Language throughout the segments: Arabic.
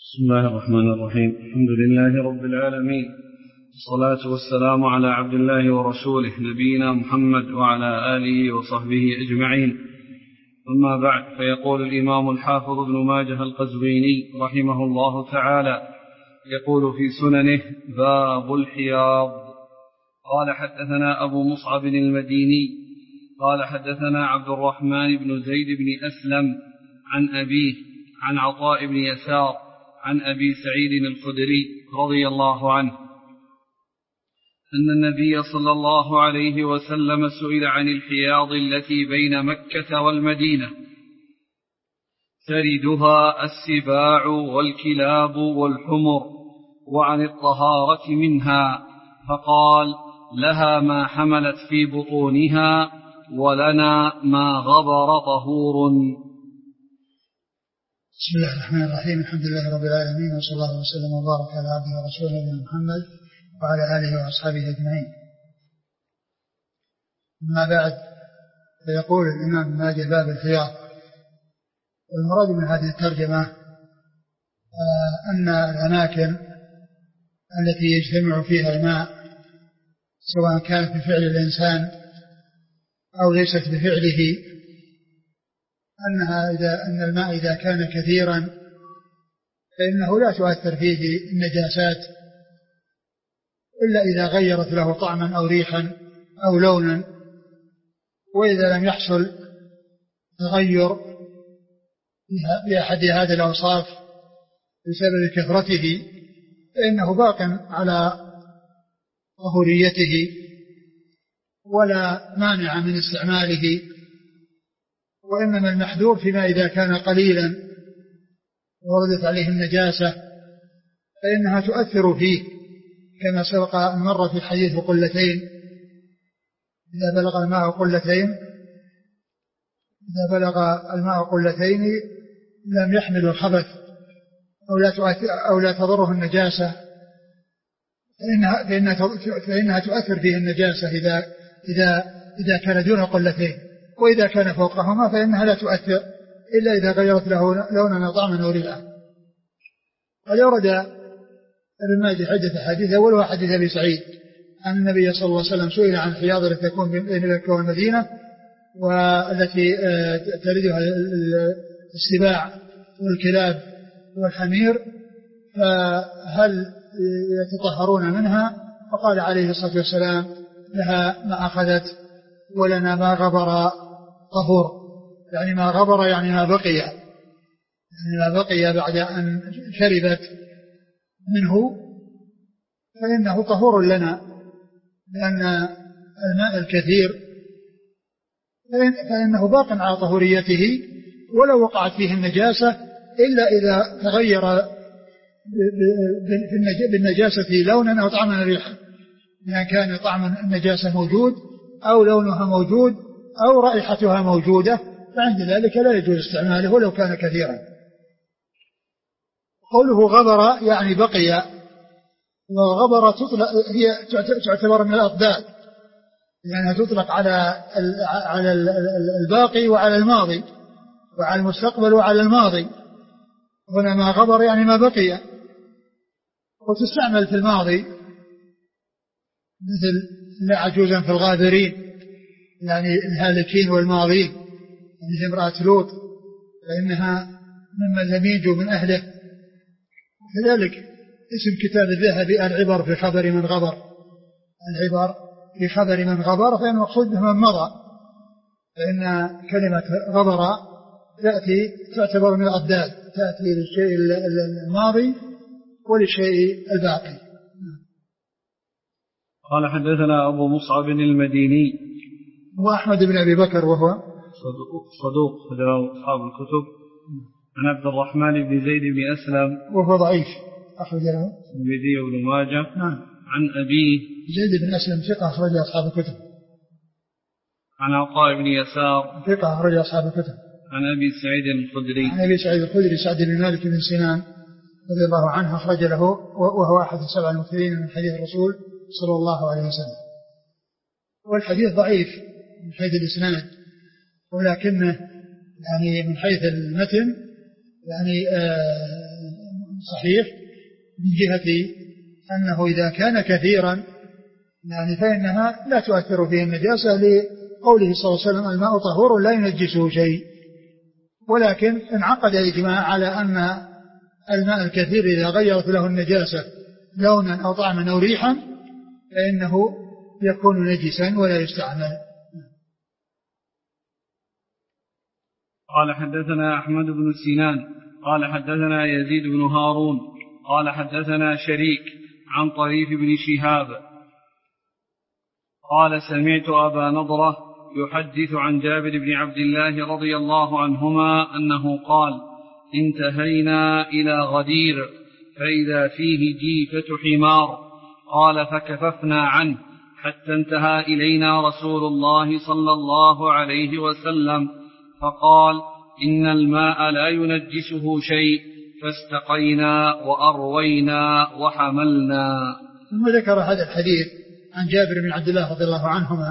بسم الله الرحمن الرحيم. الحمد لله رب العالمين، والصلاة والسلام على عبد الله ورسوله نبينا محمد وعلى آله وصحبه أجمعين. أما بعد، فيقول الإمام الحافظ ابن ماجه القزويني رحمه الله تعالى يقول في سننه: باب الحياض. قال: حدثنا أبو مصعب المديني قال: حدثنا عبد الرحمن بن زيد بن أسلم عن أبيه عن عطاء بن يسار عن أبي سعيد الخدري رضي الله عنه أن النبي صلى الله عليه وسلم سئل عن الحياض التي بين مكة والمدينة تردها السباع والكلاب والحمر، وعن الطهارة منها، فقال: لها ما حملت في بطونها ولنا ما غبر طهور. بسم الله الرحمن الرحيم. الحمد لله رب العالمين، وصلى الله وسلم وبارك على عبده ورسوله نبينا محمد وعلى آله وأصحابه أجمعين. أما بعد، فيقول الإمام ابن ماجه: باب الحياض. والمراد من هذه الترجمة أن الأماكن التي يجتمع فيها الماء، سواء كانت بفعل الإنسان أو ليست بفعله، أن الماء إذا كان كثيرا فإنه لا تؤثر فيه النجاسات إلا إذا غيرت له طعما أو ريحا أو لونا، وإذا لم يحصل تغير بأحد هذه الأوصاف بسبب كثرته فإنه باق على طهوريته ولا مانع من استعماله. وإنما المحذور فيما إذا كان قليلا وردت عليه النجاسة فإنها تؤثر فيه، كما سبق أن مر في حديث قلتين: إذا بلغ الماء قلتين لم يحمل الخبث أو لا تضره النجاسة، فإنها تؤثر فيه النجاسة إذا كان دون قلتين، وإذا كان فوقهما فإنها لا تؤثر إلا إذا غيرت له لونا وطعما وريحا. قد ورد ابن ماجه عدة حديث، أولها حديث أبي سعيد أن النبي صلى الله عليه وسلم سئل عن الحياض التي تكون بين مكة والمدينة والتي تردها السباع والكلاب والحمير، فهل يتطهرون منها؟ فقال عليه الصلاة والسلام: لها ما أخذت ولنا ما غبر طهور. يعني ما غبر يعني ما بقي بعد أن شربت منه فإنه طهور لنا، لأن الماء الكثير فإنه باق على طهوريته ولو وقعت فيه النجاسة، إلا إذا تغير بالنجاسة لونا أو طعما ريحا، إذا كان طعم النجاسة موجود أو لونها موجود أو رائحتها موجودة فعند ذلك لا يجوز استعماله ولو كان كثيرا. قوله غبر يعني بقي، وغبر هي تعتبر من الأضداد، لأنها تطلق على الباقي وعلى الماضي وعلى المستقبل وعلى الماضي. هنا ما غبر يعني ما بقي، وتستعمل في الماضي مثل لا عجوزا في الغابرين، يعني الهالكين والماضين، مثل امرأة لوط فإنها ممن لم ينجو من أهله. كذلك اسم كتاب الذهبي: العبر في خبر من غبر. العبر في خبر من غبر، فإن المقصود به من مضى، فإن كلمة غبر تعتبر من الأضداد، تأتي للشيء الماضي وللشيء الباقي. قال: حدثنا أبو مصعب المديني وأحمد بن أبي بكر وهو صدوق أخرجه أصحاب الكتب، عن عبد الرحمن بن زيد بن أسلم وهو ضعيف أخرج له الترمذي وابن ماجه. نعم. عن أبيه زيد بن أسلم ثقة أخرج أصحاب الكتب. عن عطاء بن يسار ثقة أخرج أصحاب الكتب. عن أبي سعيد الخدري. عن أبي سعيد الخدري سعد بن مالك بن سنان رضي الله عنه أخرج له، وهو أحد السبع المكثرين من حديث الرسول صلى الله عليه وسلم. والحديث ضعيف من حيث الإسناد، ولكنه يعني من حيث المتن يعني صحيح من جهة أنه إذا كان كثيرا يعني فإنها لا تؤثر فيه النجاسة، لقوله صلى الله عليه وسلم الماء طهور لا ينجسه شيء. ولكن انعقد الإجماع على أن الماء الكثير إذا غيرت له النجاسة لونا أو طعما أو ريحا فإنه يكون نجسا ولا يستعمل. قال حدثنا أحمد بن سنان قال حدثنا يزيد بن هارون قال حدثنا شريك عن طريف بن شهاب قال سمعت أبا نضرة يحدث عن جابر بن عبد الله رضي الله عنهما أنه قال انتهينا إلى غدير فإذا فيه جيفة حمار قال فكففنا عنه حتى انتهى إلينا رسول الله صلى الله عليه وسلم فقال إن الماء لا ينجسه شيء فاستقينا وأروينا وحملنا. ثم ذكر هذا الحديث عن جابر بن عبد الله رضي الله عنهما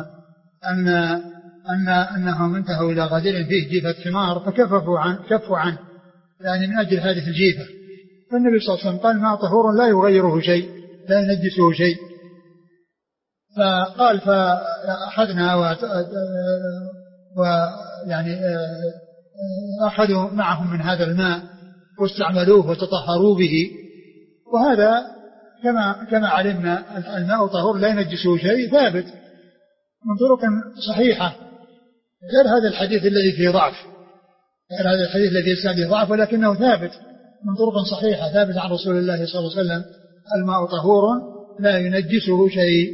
أنهم انتهوا إلى غدير فيه جيفة حمار فكفوا عنه يعني من أجل هذه الجيفة. فالنبي صلى الله عليه وسلم قال الماء طهور لا يغيره شيء لا ينجسه شيء. فقال فأخذنا ويعني أخذوا معهم من هذا الماء واستعملوه وتطهروا به. وهذا كما علمنا الماء طهور لا ينجسه شيء ثابت من طرق صحيحة غير هذا الحديث الذي فيه ضعف، غير هذا الحديث الذي فيه ضعف، ولكنه ثابت من طرق صحيحة ثابت عن رسول الله صلى الله عليه وسلم الماء طهور لا ينجسه شيء.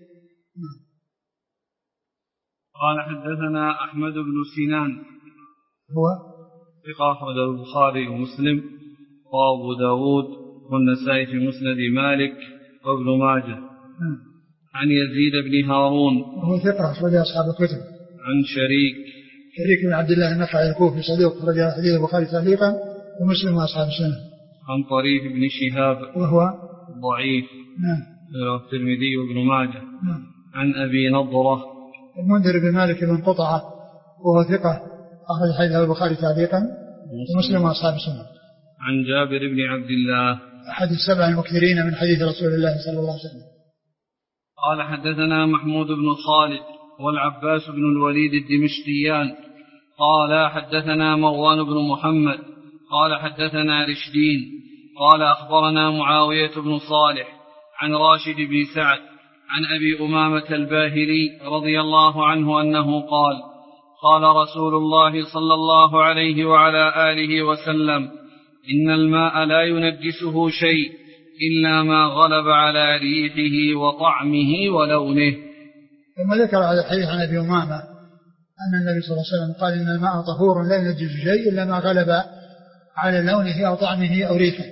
قال حدثنا أحمد بن سنان هو ثقة أخرجه البخاري ومسلم وأبو داود والنسائي في مسند مالك وابن ماجه عن يزيد بن هارون وهو ثقة أخرج أصحاب الكتب عن شريك بن عبد الله النخعي الكوفي صديق أخرج حديث البخاري تعليقا ومسلم وأصحاب السنة. عن طريف بن شهاب وهو ضعيف الترمذي وابن ماجه عن أبي نضرة المنذر بن مالك بن قطعة وهو ثقة أخرج حديث البخاري تعليقا ومسلم وأصحاب السنة. عن جابر بن عبد الله أحد السبع المكثرين من حديث رسول الله صلى الله عليه وسلم. قال حدثنا محمود بن خالد والعباس بن الوليد الدمشقيان قال حدثنا مروان بن محمد قال حدثنا رشدين قال أخبرنا معاوية بن صالح عن راشد بن سعد عن أبي أمامة الباهلي رضي الله عنه أنه قال قال رسول الله صلى الله عليه وعلى آله وسلم إن الماء لا ينجسه شيء إلا ما غلب على ريحه وطعمه ولونه. ثم ذكر هذا الحديث عن أبي أمامة أن النبي صلى الله عليه وسلم قال إن الماء طهور لا ينجس شيء إلا ما غلب على لونه أو طعمه أو ريحه،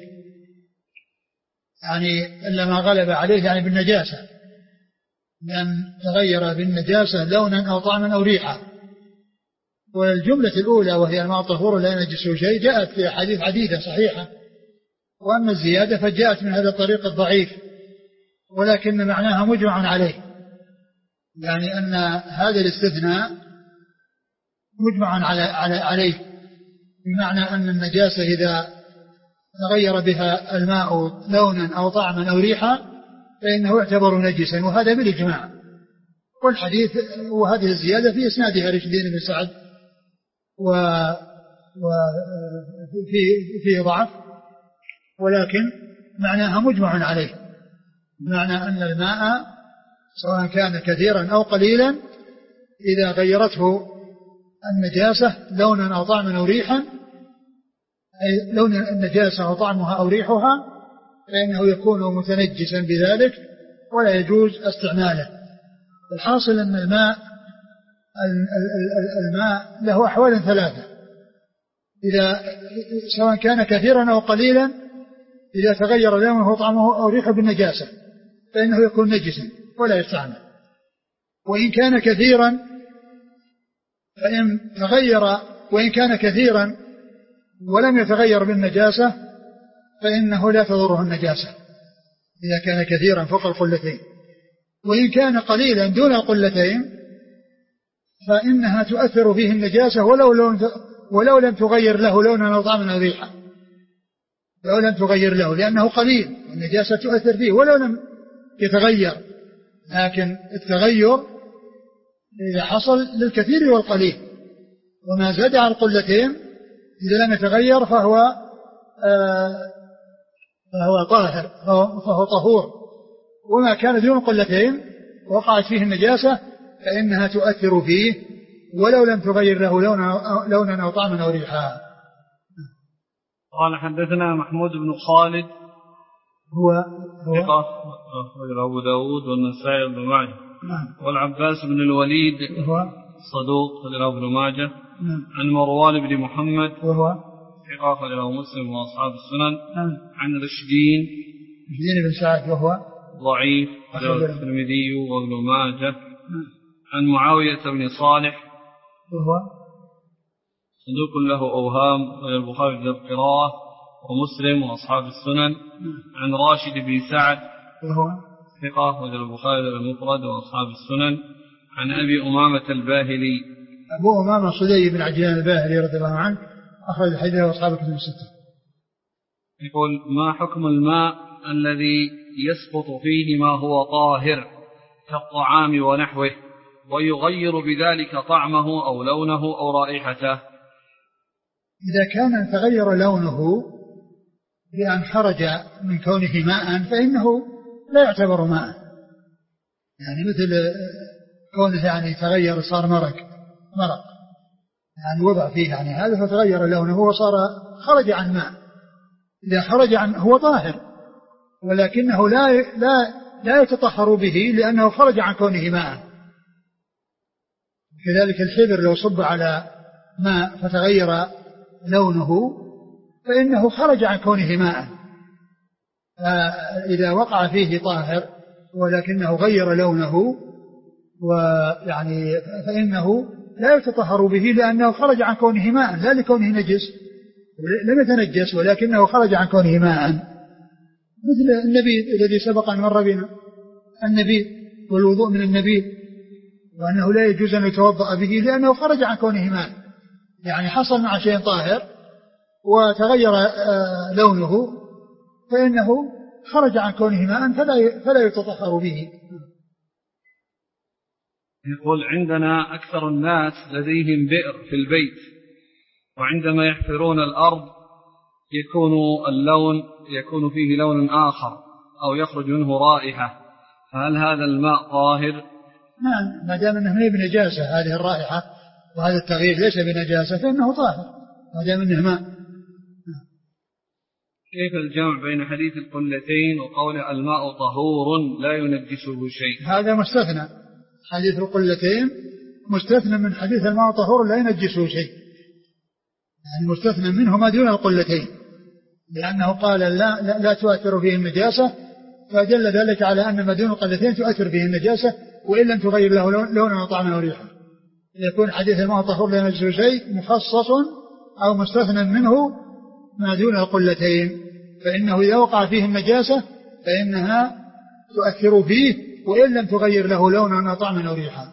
يعني إلا ما غلب عليه يعني بالنجاسة، لأن تغير بالنجاسة لونا أو طعما أو ريحا. والجملة الأولى وهي الماء طهور لا ينجسه شيء جاءت في أحاديث عديدة صحيحة، وأما الزيادة فجاءت من هذا الطريق الضعيف ولكن معناها مجمع عليه، يعني أن هذا الاستثناء مجمع عليه، بمعنى أن النجاسة إذا تغير بها الماء لونا أو طعما أو ريحا فإنه يعتبر نجسا، وهذا بالإجماع. والحديث وهذه الزيادة في إسنادها رشدين بن سعد وفي ضعف، ولكن معناها مجمع عليه، بمعنى أن الماء سواء كان كثيرا أو قليلا إذا غيرته النجاسة لونا أو طعما أو ريحا، أي لون النجاسة أو طعمها أو ريحها، فإنه يكون متنجسا بذلك ولا يجوز استعماله. الحاصل أن الماء له أحوال ثلاثة، إذا سواء كان كثيرا أو قليلا إذا تغير لونه وطعمه أو ريحه بالنجاسة فإنه يكون نجسا ولا يستعمل. وإن كان كثيرا ولم يتغير بالنجاسة فإنه لا تضره النجاسة إذا كان كثيرا فوق القلتين. وإن كان قليلا دون القلتين فإنها تؤثر فيه النجاسة ولو لم تغير له لونا أو طعما أو ريحا. لو لم تغير له، لأنه قليل، النجاسة تؤثر فيه ولو لم يتغير، لكن التغير إذا حصل للكثير والقليل، وما زاد عن القلتين إذا لم يتغير فهو طاهر، فهو طهور. وما كان دون قلتين وقعت فيه النجاسة فإنها تؤثر فيه ولو لم تغير له لونا أو طعما أو ريحا. قال حدثنا محمود بن خالد هو ثقة أخرجه أبو داود والنسائي وابن ماجه. والعباس بن الوليد هو صدوق أخرجه ابن ماجه. عن مروان بن محمد وهو ثقة أخرجه مسلم وأصحاب السنن. عن رشدين بن سعد وهو ضعيف أخرجه الترمذي وابن ماجه. عن معاوية بن صالح وهو صدوق له أوهام البخاري في القراءة ومسلم وأصحاب السنن. عن راشد بن سعد وهو ثقة وجل البخاري المفرد وأصحاب السنن. عن أبي أمامة الباهلي أبو أمامة صدي بن عجلان الباهلي رضي الله عنه أخرج الحديث وأصحاب الكتب الستة. يقول ما حكم الماء الذي يسقط فيه ما هو طاهر كالطعام ونحوه ويغير بذلك طعمه أو لونه أو رائحته؟ إذا كان تغير لونه بأن خرج من كونه ماء فإنه لا يعتبر ماء، يعني مثل كونه يعني تغير صار مرق يعني وضع فيه يعني هذا فتغير لونه وصار خرج عن ماء. إذا خرج عن هو طاهر ولكنه لا يتطهر به لأنه خرج عن كونه ماء. كذلك الحبر لو صب على ماء فتغير لونه فإنه خرج عن كونه ماء. إذا وقع فيه طاهر ولكنه غير لونه ويعني فإنه لا يتطهر به لأنه خرج عن كونه ماء لا لكونه نجس، لم يتنجس ولكنه خرج عن كونه ماء، مثل النبيذ الذي سبق أن مر بنا، النبيذ والوضوء من النبيذ، وأنه لا يجوز أن يتوضأ به لأنه خرج عن كونه ماء، يعني حصل مع شيء طاهر وتغير لونه فإنه خرج عن كونه ماء فلا يتطهر به. يقول عندنا أكثر الناس لديهم بئر في البيت، وعندما يحفرون الأرض يكون فيه لون آخر أو يخرج منه رائحة، فهل هذا الماء طاهر؟ نعم، ما دام أنه ليس بنجاسة هذه الرائحة وهذا التغيير ليس بنجاسة فإنه طاهر ما دام أنه ماء. كيف الجمع بين حديث القلتين وقول الماء طهور لا ينجسه شيء؟ هذا مستثنى، حديث القلتين مستثنى من حديث الماء طهور لا ينجسه شيء، يعني مستثنى منه ما دون القلتين، لأنه قال لا تؤثر فيه النجاسة، فدل ذلك على أن ما دون القلتين تؤثر فيه النجاسة وإن لم تغير له لونا وطعما وريحا. يكون حديث الماء طهور لا ينجسه شيء مخصص أو مستثنى منه ما دون القلتين، فإنه إذا وقع فيه النجاسة فإنها تؤثر فيه وإن لم تغير له لونا وطعما وريحا.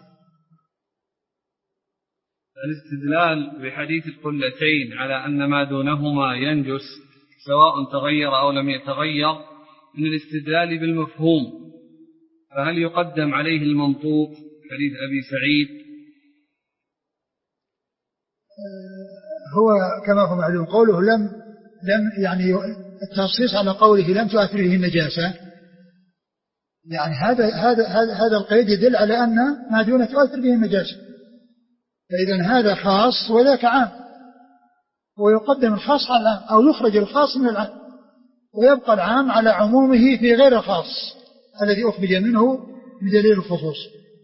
الاستدلال بحديث القلتين على أن ما دونهما ينجس سواء تغير أو لم يتغير من الاستدلال بالمفهوم، فهل يقدم عليه المنطوق حديث أبي سعيد؟ هو كما هو معلوم قوله لم يعني التنصيص على قوله لم تؤثر به النجاسة، يعني هذا القيد يدل على أن ما دون تؤثر به النجاسة، فإذا هذا خاص وذاك عام، ويقدم الخاص على العام أو يخرج الخاص من العام ويبقى العام على عمومه في غير الخاص الذي أخرج منه بدليل الخصوص.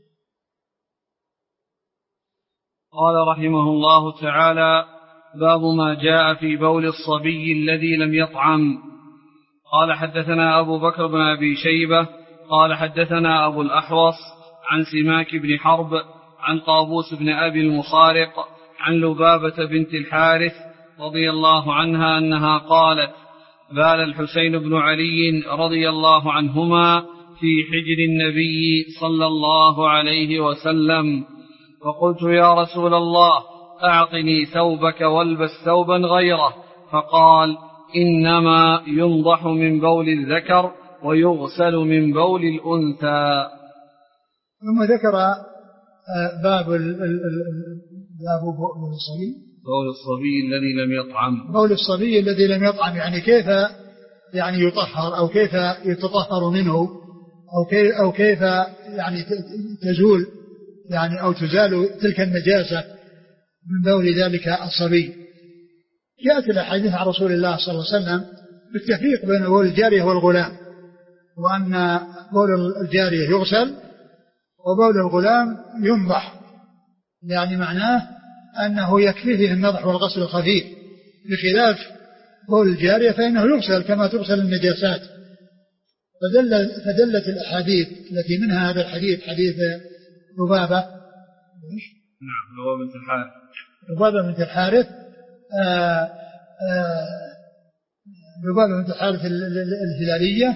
قال رحمه الله تعالى: باب ما جاء في بول الصبي الذي لم يطعم. قال حدثنا أبو بكر بن أبي شيبة قال حدثنا أبو الأحوص عن سماك بن حرب عن قابوس بن أبي المخارق عن لبابة بنت الحارث رضي الله عنها أنها قالت: بال الحسين بن علي رضي الله عنهما في حجر النبي صلى الله عليه وسلم، فقلت: يا رسول الله أعطني ثوبك والبس ثوبا غيره، فقال: إنما ينضح من بول الذكر ويغسل من بول الأنثى. ثم ذكر باب بول الصبي، بول الصبي الذي لم يطعم. بول الصبي الذي لم يطعم، يعني كيف يعني يطهر أو كيف يتطهر منه أو كيف يعني تزول يعني أو تزال تلك النجاسة من بول ذلك الصبي. جاءت الأحاديث عن رسول الله صلى الله عليه وسلم بالتفريق بين بول الجارية والغلام، وأن بول الجارية يغسل وبول الغلام ينضح، يعني معناه أنه يكفي فيه النضح والغسل الخفيف، بخلاف بول الجارية فإنه يغسل كما تغسل النجاسات. فدلت الأحاديث التي منها هذا الحديث، حديث لبابة، نعم لبابة بنت الحارث، لبابة بنت الحارث لبابة بنت الحارث الهلالية،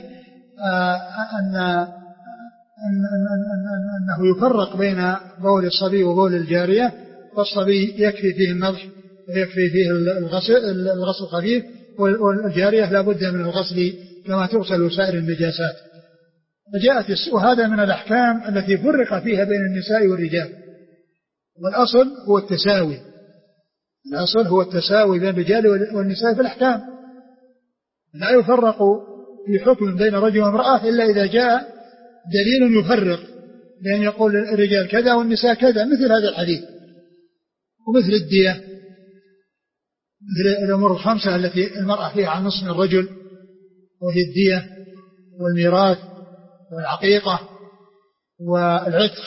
أنه يفرق بين بول الصبي وبول الجارية، فالصبي يكفي فيه النضح ويكفي فيه الغسل الخفيف، والجارية لا بد من الغسل كما تغسل سائر النجاسات. وهذا من الأحكام التي فرق فيها بين النساء والرجال، والأصل هو التساوي، الأصل هو التساوي بين الرجال والنساء في الأحكام، لا يفرق في حكم بين رجل وامرأة إلا إذا جاء دليل يفرق، لأن يقول الرجال كذا والنساء كذا، مثل هذا الحديث، ومثل الدية، مثل الأمور الخمسة التي المرأة فيها عن نصف الرجل، وهي الدية والميراث والعقيقة والعتق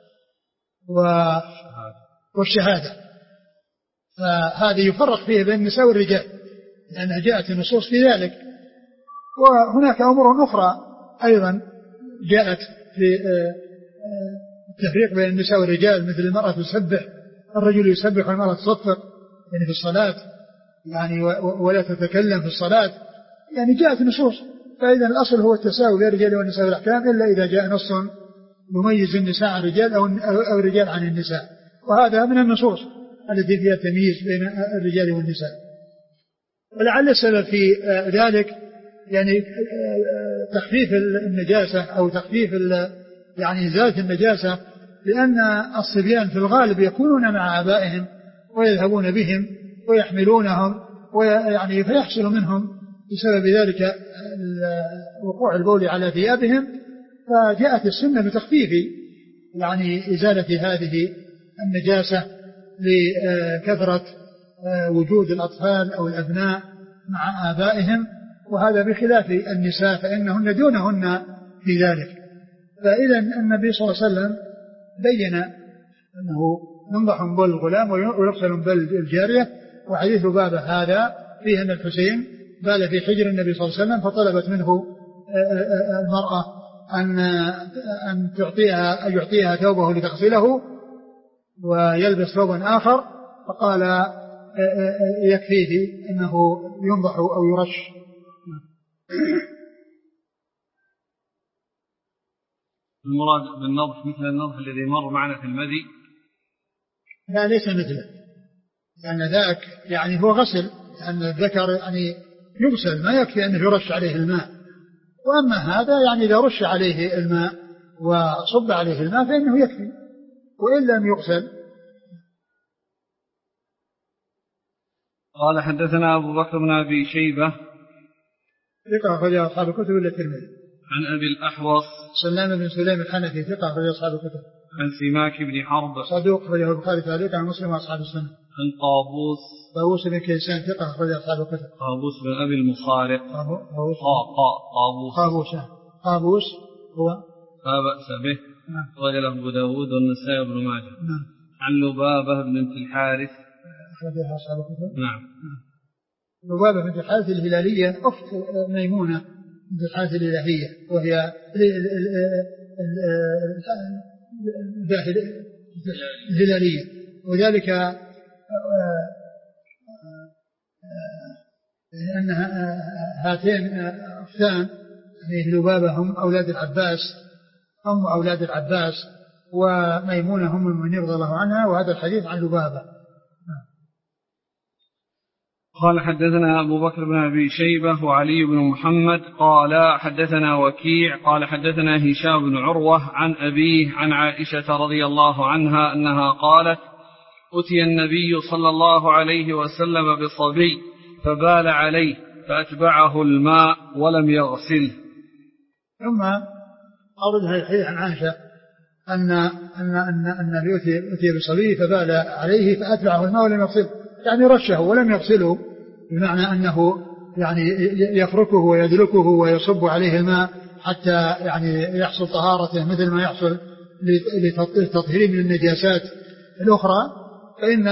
والشهادة، فهذه يفرق فيه بين النساء والرجال لأنها جاءت النصوص في ذلك. وهناك أمور أخرى أيضا جاءت في التفريق بين النساء والرجال، مثل المرأة تسبح، الرجل يسبح والمرأة تصفق يعني في الصلاة، يعني ولا تتكلم في الصلاة، يعني جاءت نصوص. فإذا الأصل هو التساوي بين الرجال والنساء والأحكام، إلا إذا جاء نص يميز النساء عن الرجال أو الرجال عن النساء، وهذا من النصوص التي فيها تمييز بين الرجال والنساء. ولعل السبب في ذلك يعني تخفيف النجاسة أو تخفيف يعني إزالة النجاسة، لأن الصبيان في الغالب يكونون مع آبائهم ويذهبون بهم ويحملونهم، ويعني فيحصل منهم بسبب ذلك وقوع البول على ثيابهم، فجاءت السنة بتخفيف يعني إزالة هذه النجاسة لكثرة وجود الأطفال أو الأبناء مع آبائهم، وهذا بخلاف النساء فإنهن دونهن في ذلك. فإذا النبي صلى الله عليه وسلم بين أنه ينضح من بول الغلام ويغسل من بول الجارية. وحديث بابه هذا فيه أن الحسين بال في حجر النبي صلى الله عليه وسلم، فطلبت منه المرأة أن يعطيها ثوبه لتغسله ويلبس ثوبا آخر، فقال يكفيه أنه ينضح أو يرش. المراد بالنضح مثل النضح الذي مر معنا في المذي؟ لا ليس مثله، لأن ذاك يعني هو غسل، لأن الذكر يعني يغسل، ما يكفي أنه يرش عليه الماء. وأما هذا يعني إذا رش عليه الماء وصب عليه الماء فإنه يكفي، وإن لم يغسل. قال حدثنا أبو بكر بن أبي شيبة ثقة أخرج أصحاب الكتب إلا الترمذي. عن أبي الأحوص سلام بن سليم الحنفي ثقة أخرج أصحاب الكتب. عن سماك بن حرب صدوق أخرجه البخاري تعليقا عن مسلم وأصحاب السنة. عن طاووس بن كيسان ثقة أخرج أصحاب الكتب. طاووس بن أبي المخارق طاووس هو لا بأس به أخرج له أبو داود والنسائي وابن ماجه. عن لبابة بنت الحارث أخرجها أصحاب الكتب. نعم. لبابة بنت الحارث الهلالية أخت ميمونة بنت الحارث الهلالية، وهي الهلالية، وذلك لأن هاتين أختان لبابة هم أولاد العباس، أم أولاد العباس، وميمونة هم من رضي الله عنها. وهذا الحديث عن لبابة. قال حدثنا أبو بكر بن أبي شيبة وعلي بن محمد قال حدثنا وكيع قال حدثنا هشام بن عروة عن أبيه عن عائشة رضي الله عنها أنها قالت أتي النبي صلى الله عليه وسلم بصبي فبال عليه فأتبعه الماء ولم يغسله. ثم أورد هذا الحديث عن عائشة أن النبي أتي بصبي فبال عليه فأتبعه الماء ولم يغسله، يعني رشه ولم يغسله، بمعنى أنه يعني يفركه ويدلكه ويصب عليه الماء حتى يعني يحصل طهارته مثل ما يحصل لتطهيره من النجاسات الأخرى. فإن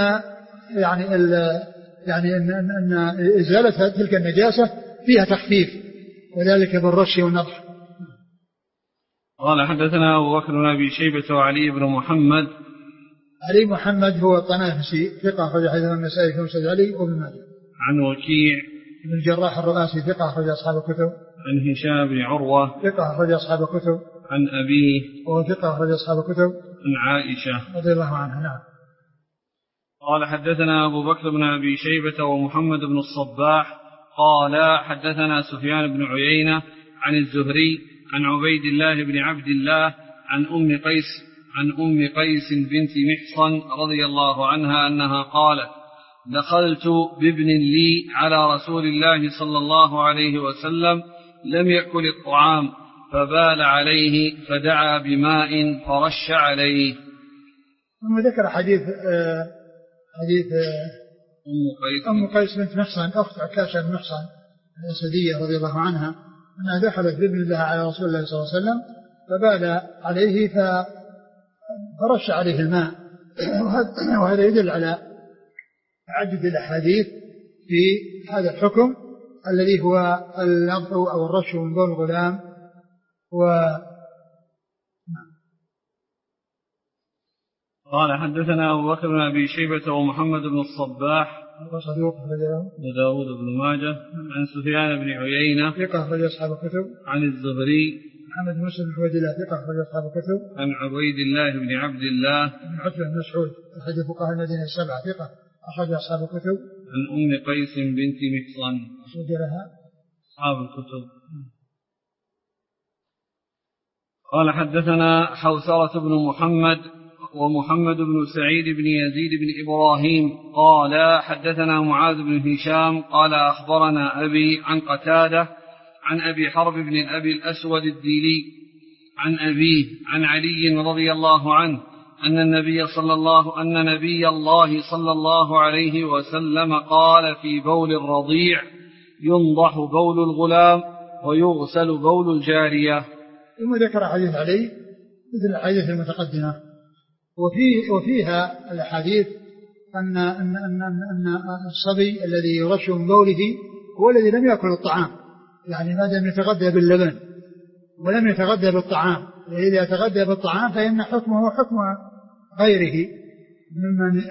يعني أن إزالة تلك النجاسة فيها تخفيف، وذلك بالرش والنضح. قال حدثنا أبو بكر بن أبي شيبة وعلي بن محمد. علي محمد هو الطنافسي ثقة أخرج حديثه النسائي في مسند علي وابن ماجه. عن وكيع بن الجراح الرؤاسي ثقة أخرج أصحاب الكتب. عن هشام بن عروة ثقة أخرج أصحاب الكتب. عن أبيه وهو ثقة أخرج أصحاب الكتب. عن عائشة رضي الله عنها. نعم. قال حدثنا أبو بكر بن أبي شيبة ومحمد بن الصباح قال حدثنا سفيان بن عيينة عن الزهري عن عبيد الله بن عبد الله عن أم قيس بنت محصن رضي الله عنها أنها قالت دخلت بابن لي على رسول الله صلى الله عليه وسلم لم يأكل الطعام فبال عليه فدعا بماء فرش عليه. ثم ذكر حديث أم قيس بنت محصن أخت عكاشة بن محصن الأسدية رضي الله عنها أنها دخلت بابن لها على رسول الله صلى الله عليه وسلم فبال عليه فرش عليه الماء. وهذا يدل على تعدد الأحاديث في هذا الحكم الذي هو النضح أو الرش من بول الغلام. قال حدثنا أبو بكر بن أبي شيبة ومحمد بن الصباح وصدوق وداود بن ماجه عن سفيان بن عيينة ثقة أخرج أصحاب الكتب. عن الزهري محمد بن مسلم بن الله ثقة أخرج أصحاب الكتب. عن عبيد الله بن عبد الله بن عتبة بن مسعود أحد فقهاء المدينة السبعة ثقة أخرج أصحاب الكتب. عن أم قيس بنت محصن أخرج لها أصحاب الكتب. قال حدثنا حوثرة بن محمد ومحمد بن سعيد بن يزيد بن إبراهيم قال حدثنا معاذ بن هشام قال أخبرنا أبي عن قتادة عن أبي حرب بن أبي الأسود الديلي عن أبيه عن علي رضي الله عنه أن نبي الله صلى الله عليه وسلم قال في بول الرضيع ينضح بول الغلام ويغسل بول الجارية. ثم ذكر حديث علي مثل الحديث المتقدمة وفيها الأحاديث أن الصبي الذي يرش من بوله هو الذي لم يأكل الطعام، يعني ما دام يتغذى باللبن ولم يتغذى بالطعام، إذا يتغذى بالطعام فإن حكمه حكم غيره ممن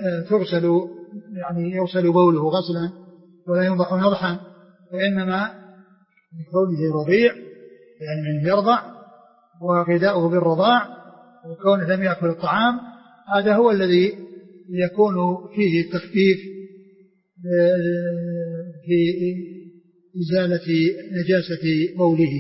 يغسل بوله غسلا ولا ينضح نضحا، وإنما كونه رضيع يعني من يرضع وغذاؤه بالرضاع وكونه لم يأكل الطعام هذا هو الذي يكون فيه التخفيف في إزالة نجاسة بوله.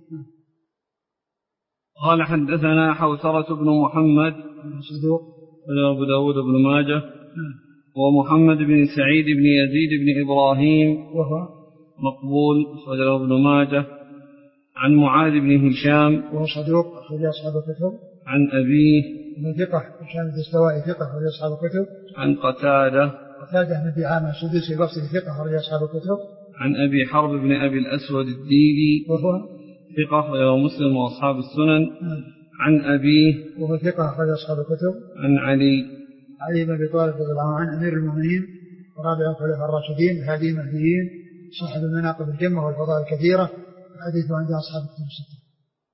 قال حدثنا حوثرة بن محمد صدوق أبو داود بن ماجه ومحمد بن سعيد بن يزيد بن إبراهيم وهو مقبول أخرجه ابن ماجه عن معاذ بن هشام وهو صدوق أخرج أصحاب الكتب عن أبيه ثقة هشام الدستوائي ثقة أخرج أصحاب الكتب عن قتادة بن دعامة السدوسي البصري ثقة أخرج أصحاب الكتب عن أبي حرب بن أبي الأسود الديلي وهو ثقة أخرجه مسلم وأصحاب السنن عن أبيه وهو ثقة أخرج أصحاب الكتب عن علي بن أبي طالب رضي الله عنه أمير المؤمنين ورابع الخلفاء الراشدين الهادي المهديين صاحب المناقب الجمة والفضائل الكثيرة حديثه عند أصحاب الكتب الستة.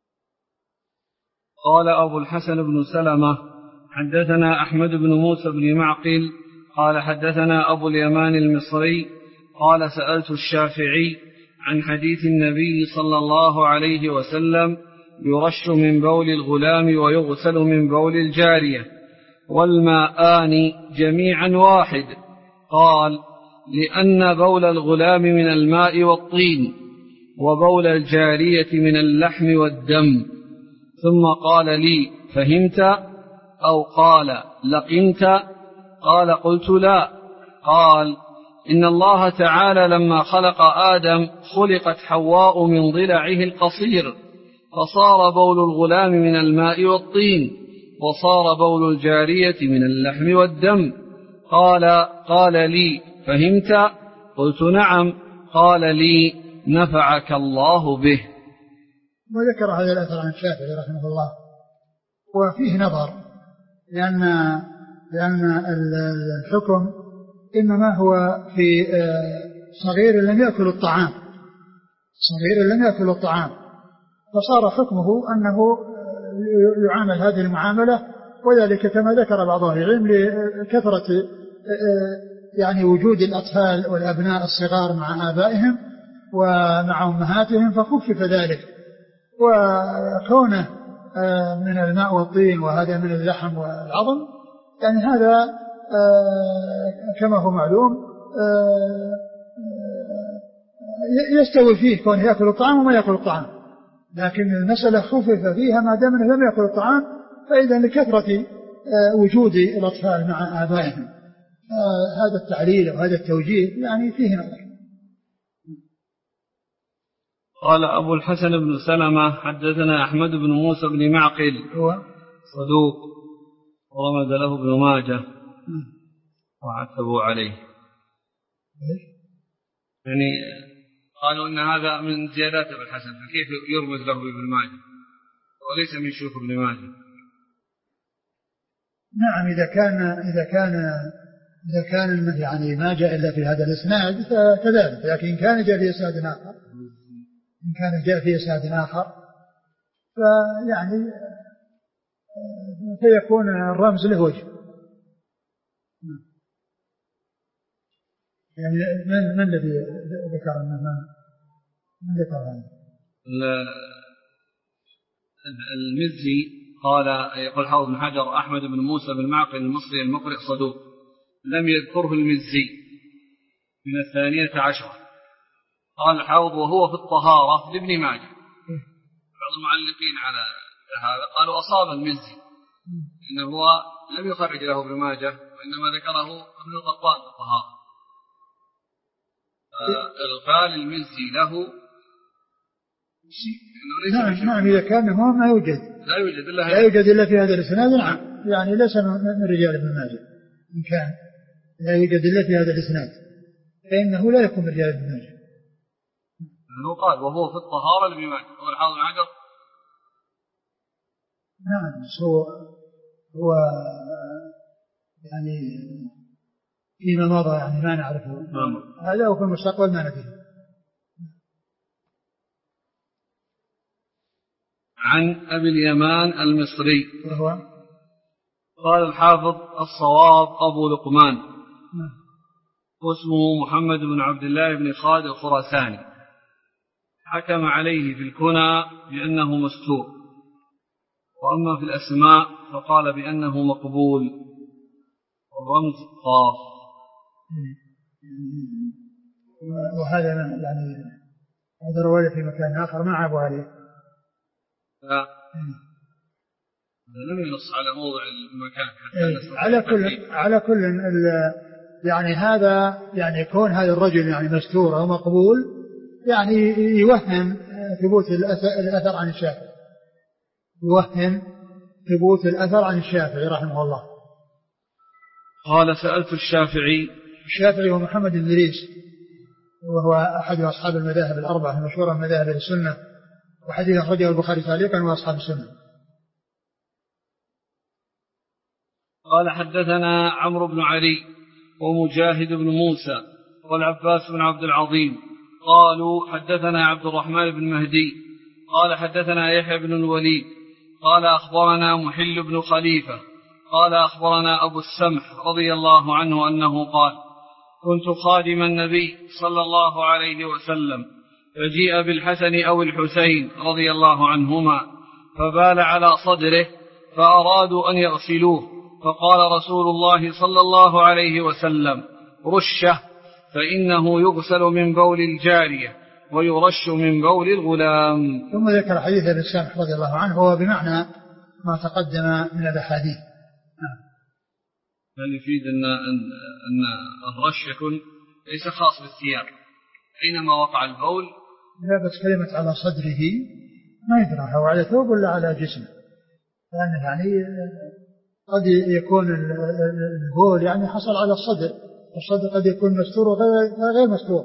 قال أبو الحسن بن سلمة حدثنا أحمد بن موسى بن معقل قال حدثنا أبو اليمان المصري قال سألت الشافعي عن حديث النبي صلى الله عليه وسلم يرش من بول الغلام ويغسل من بول الجارية والماءان جميعا واحد. قال لأن بول الغلام من الماء والطين وبول الجارية من اللحم والدم. ثم قال لي: فهمت؟ أو قال: لقمت؟ قال: قلت: لا. قال: إن الله تعالى لما خلق آدم خلقت حواء من ضلعه القصير، فصار بول الغلام من الماء والطين، وصار بول الجارية من اللحم والدم. قال لي: فهمت؟ قلت: نعم. قال لي: نفعك الله به. وذكر هذا الأثر عن الشافعي رحمه الله، وفيه نظر، لأن الحكم إنما هو في صغير لم يأكل الطعام، فصار حكمه أنه يعامل هذه المعاملة، وذلك كما ذكر بعض أهل العلم لكثرة يعني وجود الأطفال والأبناء الصغار مع آبائهم ومع أمهاتهم، فخفف ذلك. وكونه من الماء والطين وهذا من اللحم والعظم، يعني هذا كما هو معلوم يستوي فيه كون يأكل الطعام وما يأكل الطعام، لكن المسألة خفف فيها ما دام لم يأكل الطعام، فإذا لكثرة وجود الأطفال مع آبائهم هذا التعليل وهذا التوجيه يعني فيه نظر. قال أبو الحسن بن سلمة: حدثنا أحمد بن موسى بن معقل صدوق ورمد له ابن ماجه وعتبوا عليه. يعني قالوا إن هذا من زيادات أبو الحسن، فكيف يرمز له ابن ماجه وليس من شيوخ ابن ماجه؟ نعم، إذا كان يعني ما جاء إلا في هذا الإسناد فكذلك، لكن إن كان جاء في إسناد آخر فيعني فيكون الرمز له وجه. يعني من الذي ذكر هذا؟ المزي قال، يقول حافظ بن حجر: أحمد بن موسى بن معقل المصري المقرئ صدوق، لم يذكره المزي من 12. قال الحافظ: وهو في الطهارة لابن ماجه. بعض المعلقين على هذا قالوا: أصاب المزي، إنه هو لم يخرج له ابن ماجه، وإنما ذكره ابن القطان في الطهارة. الغال المزي له نعم إذا كان هو ما يوجد لا يوجد إلا في هذا الإسناد. نعم، يعني ليس من رجال ابن ماجه. إن كان لا يوجد إلا في هذا الإسناد فإنه لا يكون من رجال ابن ماجه. أنه قال: وهو في الطهارة لابن ماجه، هو الحافظ بن حجر. نعم، هو يعني فيما مضى يعني ما نعرفه، هذا وفي المستقبل ما ندري. عن أبي اليمان المصري وهو قال الحافظ: الصواب أبو لقمان، واسمه محمد بن عبد الله بن خالد الخراساني، حكم عليه في الكنى بأنه مستور، وأما في الأسماء فقال بأنه مقبول، والرمز خاص. وهذا يعني هذا رواية في مكان آخر ما عابوا عليه. لا، لم ينص على موضع المكان على كل يعني هذا يعني كون هذا الرجل يعني مستور أو مقبول يعني يوهم ثبوت الأثر عن الشافعي، رحمه الله. قال: سألت الشافعي هو محمد بن إدريس، وهو أحد أصحاب المذاهب الأربعة المشهورة من مذاهب السنة، وحديث أخرجه البخاري تعليقا وأصحاب السنة. قال: حدثنا عمرو بن علي ومجاهد بن موسى والعباس بن عبد العظيم قالوا: حدثنا عبد الرحمن بن مهدي قال: حدثنا يحيى بن الوليد قال: أخبرنا محل بن خليفة قال: أخبرنا أبو السمح رضي الله عنه أنه قال: كنت خادم النبي صلى الله عليه وسلم، فجيء بالحسن أو الحسين رضي الله عنهما، فبال على صدره، فأرادوا أن يغسلوه، فقال رسول الله صلى الله عليه وسلم: رشه، فإنه يغسل من بول الجارية ويرش من بول الغلام. ثم ذكر حديث أبي السامح رضي الله عنه هو بمعنى ما تقدم من الأحاديث. هل يفيد أن الرش يكون ليس خاص بالثياب حينما وقع البول؟ لا، بس كلمة على صدره ما يدرى هو على ثوب ولا على جسمه، لأن يعني قد يكون البول يعني حصل على الصدر، والصدر قد يكون مستور وغير مستور.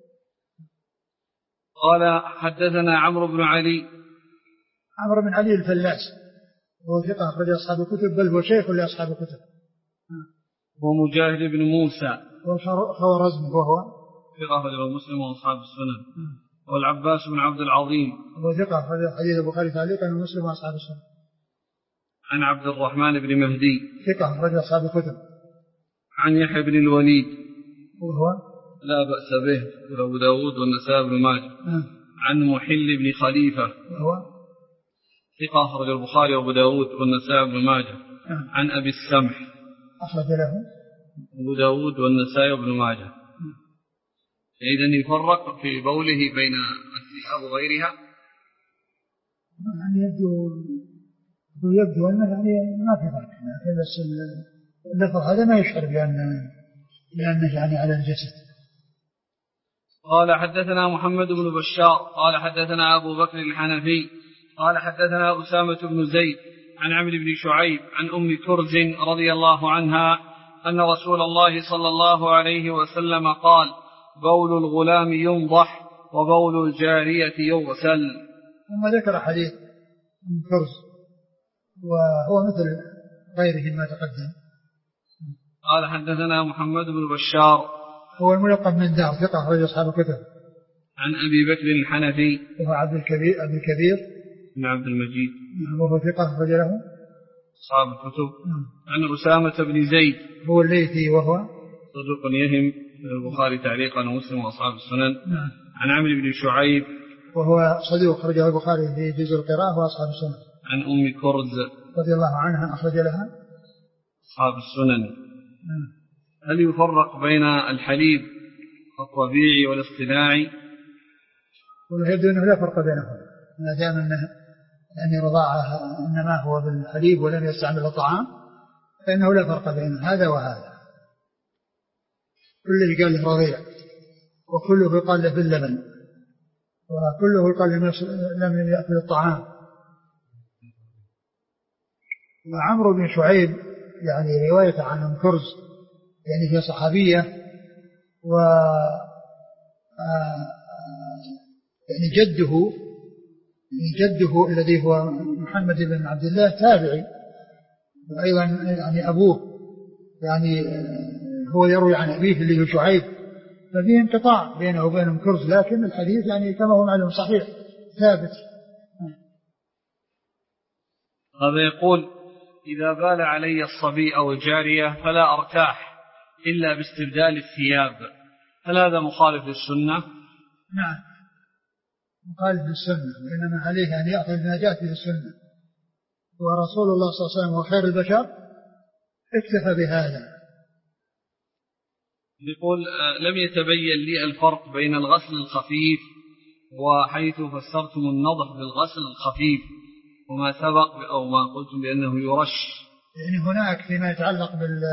قال حدثنا عمرو بن علي. عمرو بن علي الفلاس هو ثقة أخرج أصحاب الكتب، بل هو شيخ لأصحاب الكتب. ومجاهد بن موسى خوارزمي وهو ثقة أخرج مسلم وأصحاب السنن. والعباس بن عبد العظيم هو ثقة أخرج حديث البخاري تعليقا ومسلم وأصحاب السنن. عن عبد الرحمن بن مهدي ثقة أخرج أصحاب الكتب. عن يحيى بن الوليد وهو لا بأس به أبو داود والنسائي بن ماجه. عن محل بن خليفة وهو ثقة أخرج البخاري وأبو داود والنسائي بن ماجه. عن أبي السمح أخرج له أبو داود والنسائي بن ماجه. إذن يفرق في بوله بين الثياب وغيرها؟ يعني يبدو أنه يعني ما في فرق، لكن بس اللفظ هذا ما يشعر بأنه يعني على الجسد. قال حدثنا محمد بن بشار قال حدثنا أبو بكر الحنفي قال حدثنا أسامة بن زيد عن عمرو بن شعيب عن أم كرز رضي الله عنها أن رسول الله صلى الله عليه وسلم قال: بول الغلام ينضح وبول الجارية يغسل. ثم ذكر حديث أم كرز وهو مثل غيره ما تقدم. قال حدثنا محمد بن بشار هو الملقب من دار ثقة أخرج أصحاب الكتب. عن أبي بكر الحنفي وهو عبد الكبير بن عبد المجيد وهو ثقة أخرج له أصحاب الكتب. عن أسامة بن زيد هو الليثي وهو صدوق يهم البخاري تعليقا ومسلم وأصحاب السنن. عن عمرو بن شعيب وهو صدوق أخرجه البخاري في جزء القراءة وأصحاب السنن. عن أم كرز رضي الله عنها أخرج لها أصحاب السنن. هل يفرق بين الحليب الطبيعي والاصطناعي؟ يبدو أنه لا فرق بينهم ما دام أنه يعني رضاعه إنما هو بالحليب ولم يستعمل الطعام، فإنه لا فرق بين هذا وهذا. كله يقال له رضيع وكله يقال له باللبن وكله يقال له لم يأكل الطعام. وعمرو بن شعيب يعني رواية عن أم كرز يعني هي صحابية و يعني جده الذي هو محمد بن عبد الله تابعي، وأيضا يعني أبوه يعني هو يروي عن أبيه اللي هو شعيب، ففيه انقطاع بينه وبين أم كرز، لكن الحديث يعني كما هو معلوم صحيح ثابت. هذا يقول: إذا بال علي الصبي أو الجارية فلا أرتاح إلا باستبدال الثياب، هل هذا مخالف للسنة؟ نعم مخالف للسنة، وإنما عليه أن يأخذ ما جاء في السنة، ورسول الله صلى الله عليه وسلم وخير البشر اكتفى بهذا. يقول: لم يتبين لي الفرق بين الغسل الخفيف وحيث فسرتم النضح بالغسل الخفيف وما سبق أو ما قلتم بأنه يرش. يعني هناك فيما يتعلق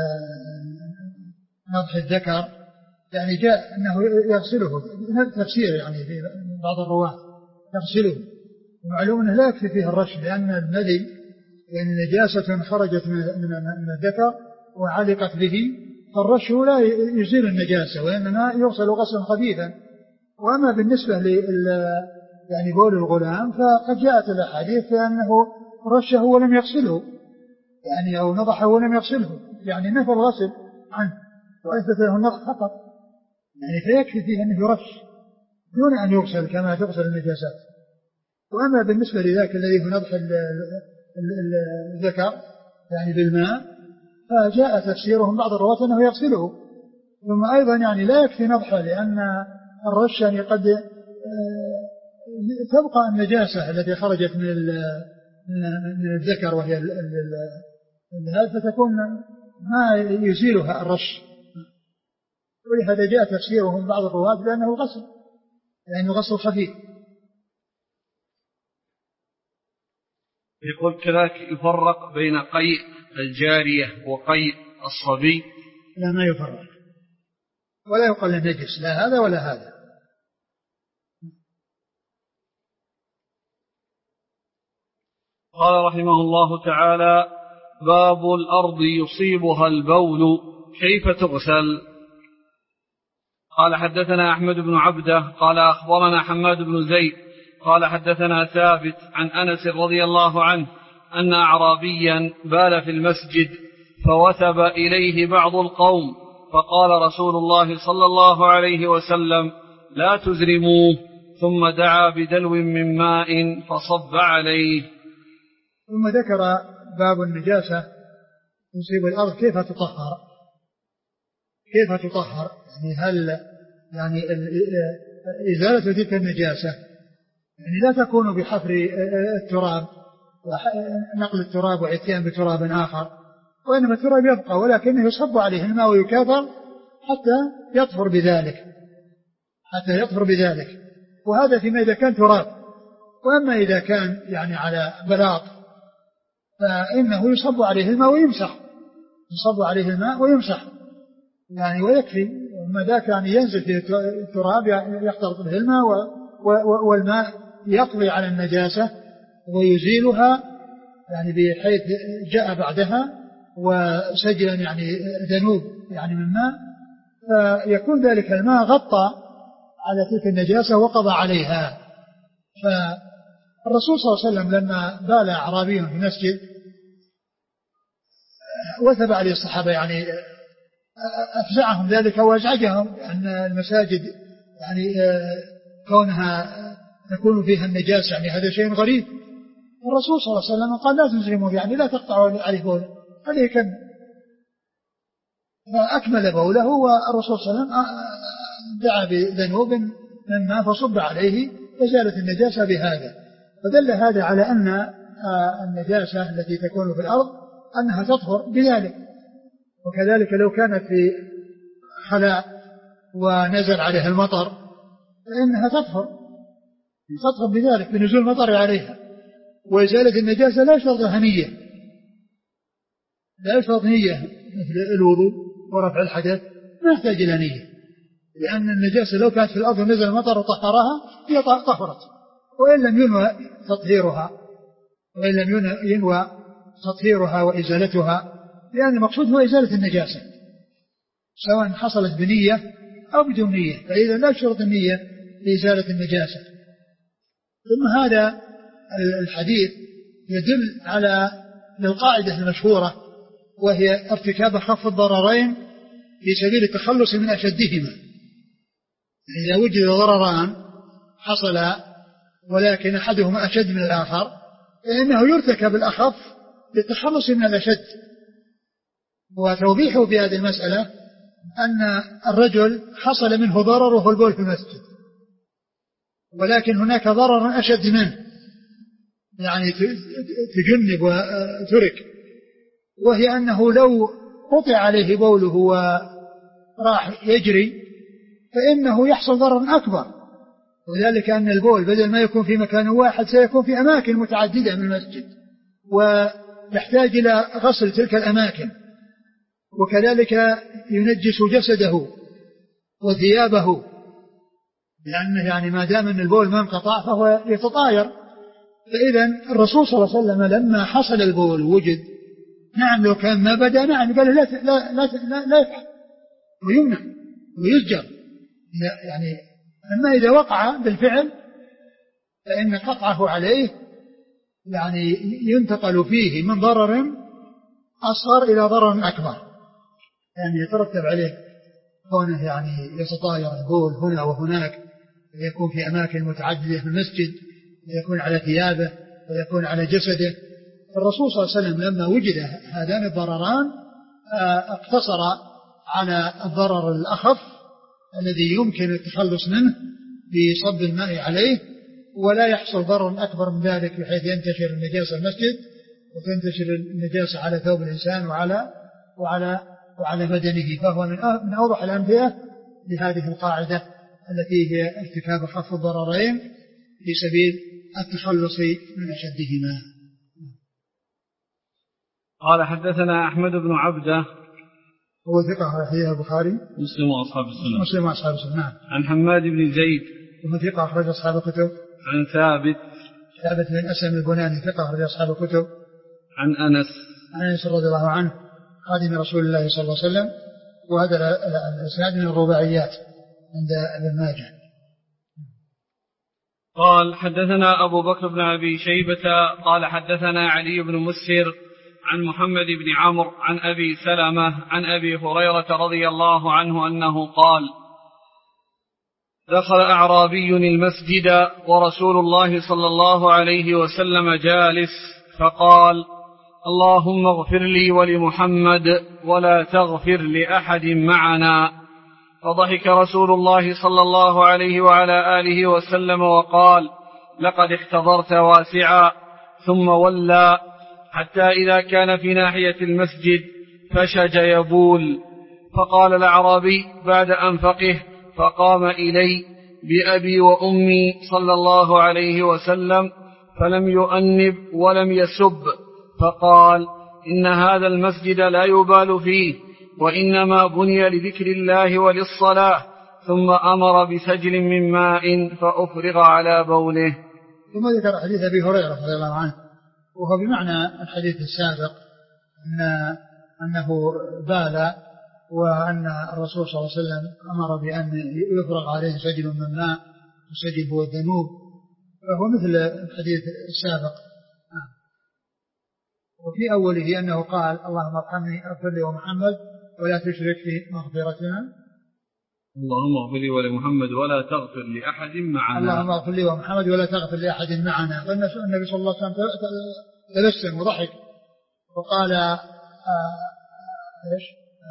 بالنضح الذكر يعني جاء أنه يغسله، تفسير يعني في بعض الرواة يغسله، ومعلوم أنه لا يكفي فيه الرش، لأن المذي يعني نجاسة خرجت من الذكر وعلقت به، فالرش لا يزيل النجاسة وإنما يغسل غسلا خفيفا. وأما بالنسبة يعني بول الغلام فقد جاءت الأحاديث أنه رشه ولم يغسله يعني أو نضحه ولم يغسله، يعني نفى الغسل عنه وأثبت له النضح فقط، يعني فيكفي فيه أنه يرش دون أن يغسل كما تغسل النجاسات. وأما بالنسبة لذاك الذي هو نضح الذكر يعني بالماء فجاء تفسيرهم بعض الرواة أنه يغسله. ثم أيضا يعني لا يكفي نضحه، لأن الرش يعني قد تبقى النجاسة التي خرجت من الذكر وهي هذا، فتكون ما يزيلها الرش. ولهذا جاء تفسيره من بعض الرواة بأنه غسل، لأنه غسل خفيف. يقول كذلك يفرق بين قيء الجارية وقيء الصبي؟ لا، ما يفرق، ولا يقال النجس، لا هذا ولا هذا. قال رحمه الله تعالى: باب الأرض يصيبها البول كيف تغسل؟ قال حدثنا أحمد بن عبده قال أخبرنا حماد بن زيد قال حدثنا ثابت عن أنس رضي الله عنه أن أعرابيا بال في المسجد فوثب إليه بعض القوم فقال رسول الله صلى الله عليه وسلم: لا تزرموه، ثم دعا بدلو من ماء فصب عليه. ثم ذكر باب النجاسة تصيب الأرض كيف تطهر، يعني هل يعني إزالة تلك النجاسة يعني لا تكون بحفر التراب ونقل التراب وعتيان بتراب آخر، وإنما التراب يبقى ولكنه يصب عليه الماء ويكاثر حتى يطهر بذلك، وهذا فيما إذا كان تراب. وأما إذا كان يعني على بلاط فإنه يصب عليه الماء ويمسح يعني ويكفي. وما ذاك يعني ينزل في التراب يختلط به الماء والماء يقضي على النجاسة ويزيلها يعني بحيث جاء بعدها وسجلا يعني ذنوب يعني من ماء، فيكون ذلك الماء غطى على تلك النجاسة وقضى عليها. فالرسول صلى الله عليه وسلم لما بال أعرابي في المسجد وثب عليه الصحابة يعني أفزعهم ذلك وأزعجهم، أن المساجد يعني كونها تكون فيها النجاسة يعني هذا شيء غريب. الرسول صلى الله عليه وسلم قال: لا تزرموا، يعني لا تقطعوا عليه بوله، هذه كم. فأكمل بوله، والرسول صلى الله عليه وسلم دعا بذنوب من ماء فصب عليه فزالت النجاسة بهذا. فدل هذا على أن النجاسة التي تكون في الأرض أنها تطهر بذلك. وكذلك لو كانت في خلاء ونزل عليها المطر فإنها تطهر بذلك بنزول المطر عليها. وإزالة النجاسة لا يشترط نية مثل الوضوء ورفع الحدث، ما يحتاج إلى نية، لأن النجاسة لو كانت في الأرض ونزل المطر وطهرها هي طهرت، وإن لم ينوى تطهيرها وإزالتها، لأن المقصود هو إزالة النجاسة سواء حصلت بنية أو بدون نية، فإذا لا شرط النية لإزالة النجاسة. ثم هذا الحديث يدل على القاعدة المشهورة، وهي ارتكاب أخف الضررين في سبيل التخلص من أشدهما. إذا وجد ضرران حصل ولكن أحدهما أشد من الآخر فإنه يرتكب الأخف للتخلص من الأشد. وتوضيحه في هذه المسألة أن الرجل حصل منه ضرر وهو البول في المسجد، ولكن هناك ضرر أشد منه يعني تجنب وترك، وهي أنه لو قطع عليه بوله وراح يجري فإنه يحصل ضرر أكبر، وذلك أن البول بدل ما يكون في مكان واحد سيكون في أماكن متعددة من المسجد، ويحتاج إلى غسل تلك الأماكن، وكذلك ينجس جسده وثيابه، لأنه يعني ما دام أن البول ما انقطع فهو يتطاير. فإذا الرسول صلى الله عليه وسلم لما حصل البول وجد، نعم لو كان ما بدأ نعم قال لا يفعل ويمنع ويزجر يعني. أما إذا وقع بالفعل فإن قطعه عليه يعني ينتقل فيه من ضرر أصغر إلى ضرر أكبر، يعني يترتب عليه كونه يعني يتطاير البول هنا وهناك، ويكون في أماكن متعددة في المسجد، ويكون على ثيابه ويكون على جسده. الرسول صلى الله عليه وسلم لما وجد هذان الضرران اقتصر على الضرر الأخف الذي يمكن التخلص منه بصب الماء عليه، ولا يحصل ضرر أكبر من ذلك بحيث ينتشر النجاسة المسجد وتنتشر النجاسة على ثوب الإنسان وعلى بدنه. فهو من أوضح الأمثلة لهذه القاعدة التي هي ارتكاب خف الضررين في سبيل التخلص من أشدهما. قال حدثنا أحمد بن عبده هو ثقة أخرجه البخاري مسلم وأصحاب السنة. نعم. عن حماد بن زيد وهو ثقة أخرج أصحاب الكتب. عن ثابت بن أسلم البناني ثقة أخرج أصحاب الكتب. عن أنس رضي الله عنه خادم رسول الله صلى الله عليه وسلم. وهذا الإسناد من الرباعيات عند ابن ماجه. قال حدثنا أبو بكر بن أبي شيبة قال حدثنا علي بن مسهر عن محمد بن عمرو عن أبي سلمة عن أبي هريرة رضي الله عنه أنه قال دخل أعرابي المسجد ورسول الله صلى الله عليه وسلم جالس فقال اللهم اغفر لي ولمحمد ولا تغفر لأحد معنا. فضحك رسول الله صلى الله عليه وعلى آله وسلم وقال لقد احتضرت واسعا، ثم ولى حتى إذا كان في ناحية المسجد فشج يبول. فقال الأعرابي بعد أن فقه فقام إلي بأبي وأمي صلى الله عليه وسلم فلم يؤنب ولم يسب، فقال إن هذا المسجد لا يبال فيه وإنما بني لذكر الله وللصلاة، ثم أمر بسجل من ماء فأفرغ على بوله. ثم ذكر حديث أبي هريرة رضي الله عنه وهو بمعنى الحديث السابق أنه بال وأن الرسول صلى الله عليه وسلم أمر بأن يفرغ عليه سجل من ماء، والسجل هو الذنوب، فهو مثل الحديث السابق. وفي أوله أنه قال اللهم ارحمني اغفر لي ومحمد ولا تشرك في مغفرتنا. اللهم اغفر لي ولمحمد ولا تغفر لأحد معنا. اللهم اغفر لي ومحمد ولا تغفر لأحد معنا. فالنبي صلى الله عليه وسلم تبسم وضحك وقال ايش؟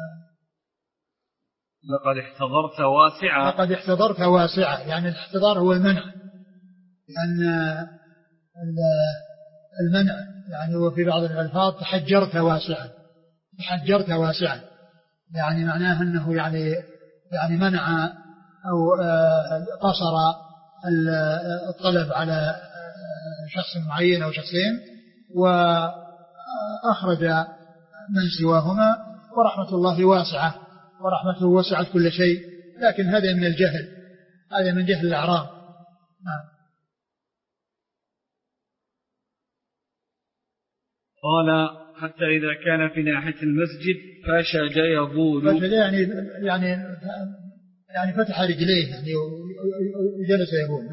لقد احتضرت واسعا. لقد احتضرت واسعا، يعني الاحتضار هو المنع، لأن المنع يعني هو في بعض الألفاظ تحجرت واسعا. تحجرت واسعا يعني معناه أنه يعني منع أو قصر الطلب على شخص معين أو شخصين وأخرج من سواهما. ورحمة الله واسعة، ورحمته وسعت كل شيء، لكن هذا من الجهل، هذا من جهل الأعراب. قال حتى إذا كان في ناحية المسجد فشج يبول. فشج يعني فتح رجليه يعني وجلس يبول.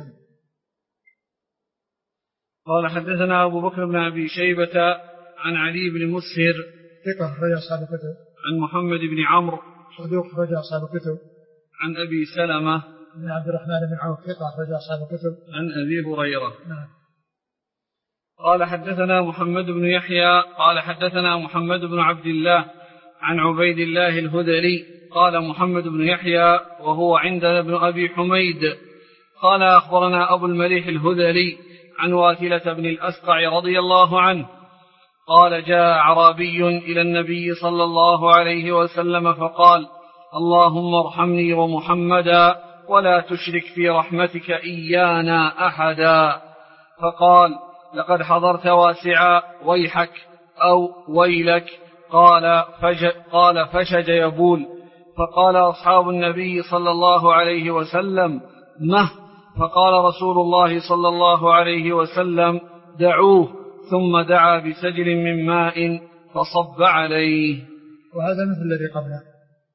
قال حدثنا أبو بكر بن أبي شيبة عن علي بن مسهر ثقة أخرج أصحاب الكتب. عن محمد بن عمرو صدوق أخرج أصحاب الكتب. عن أبي سلمة بن عبد الرحمن بن عوف ثقة أخرج أصحاب الكتب. عن أبي هريرة. نعم. قال حدثنا محمد بن يحيى قال حدثنا محمد بن عبد الله عن عبيد الله الهذلي قال محمد بن يحيى وهو عندنا ابن أبي حميد قال أخبرنا أبو المليح الهذلي عن واثلة بن الأسقع رضي الله عنه قال جاء أعرابي إلى النبي صلى الله عليه وسلم فقال اللهم ارحمني ومحمدا ولا تشرك في رحمتك إيانا أحدا. فقال لقد حضرت واسعا ويحك أو ويلك. قال فشج يبول. فقال أصحاب النبي صلى الله عليه وسلم مه. فقال رسول الله صلى الله عليه وسلم دعوه، ثم دعا بسجل من ماء فصب عليه. وهذا مثل الذي قبله.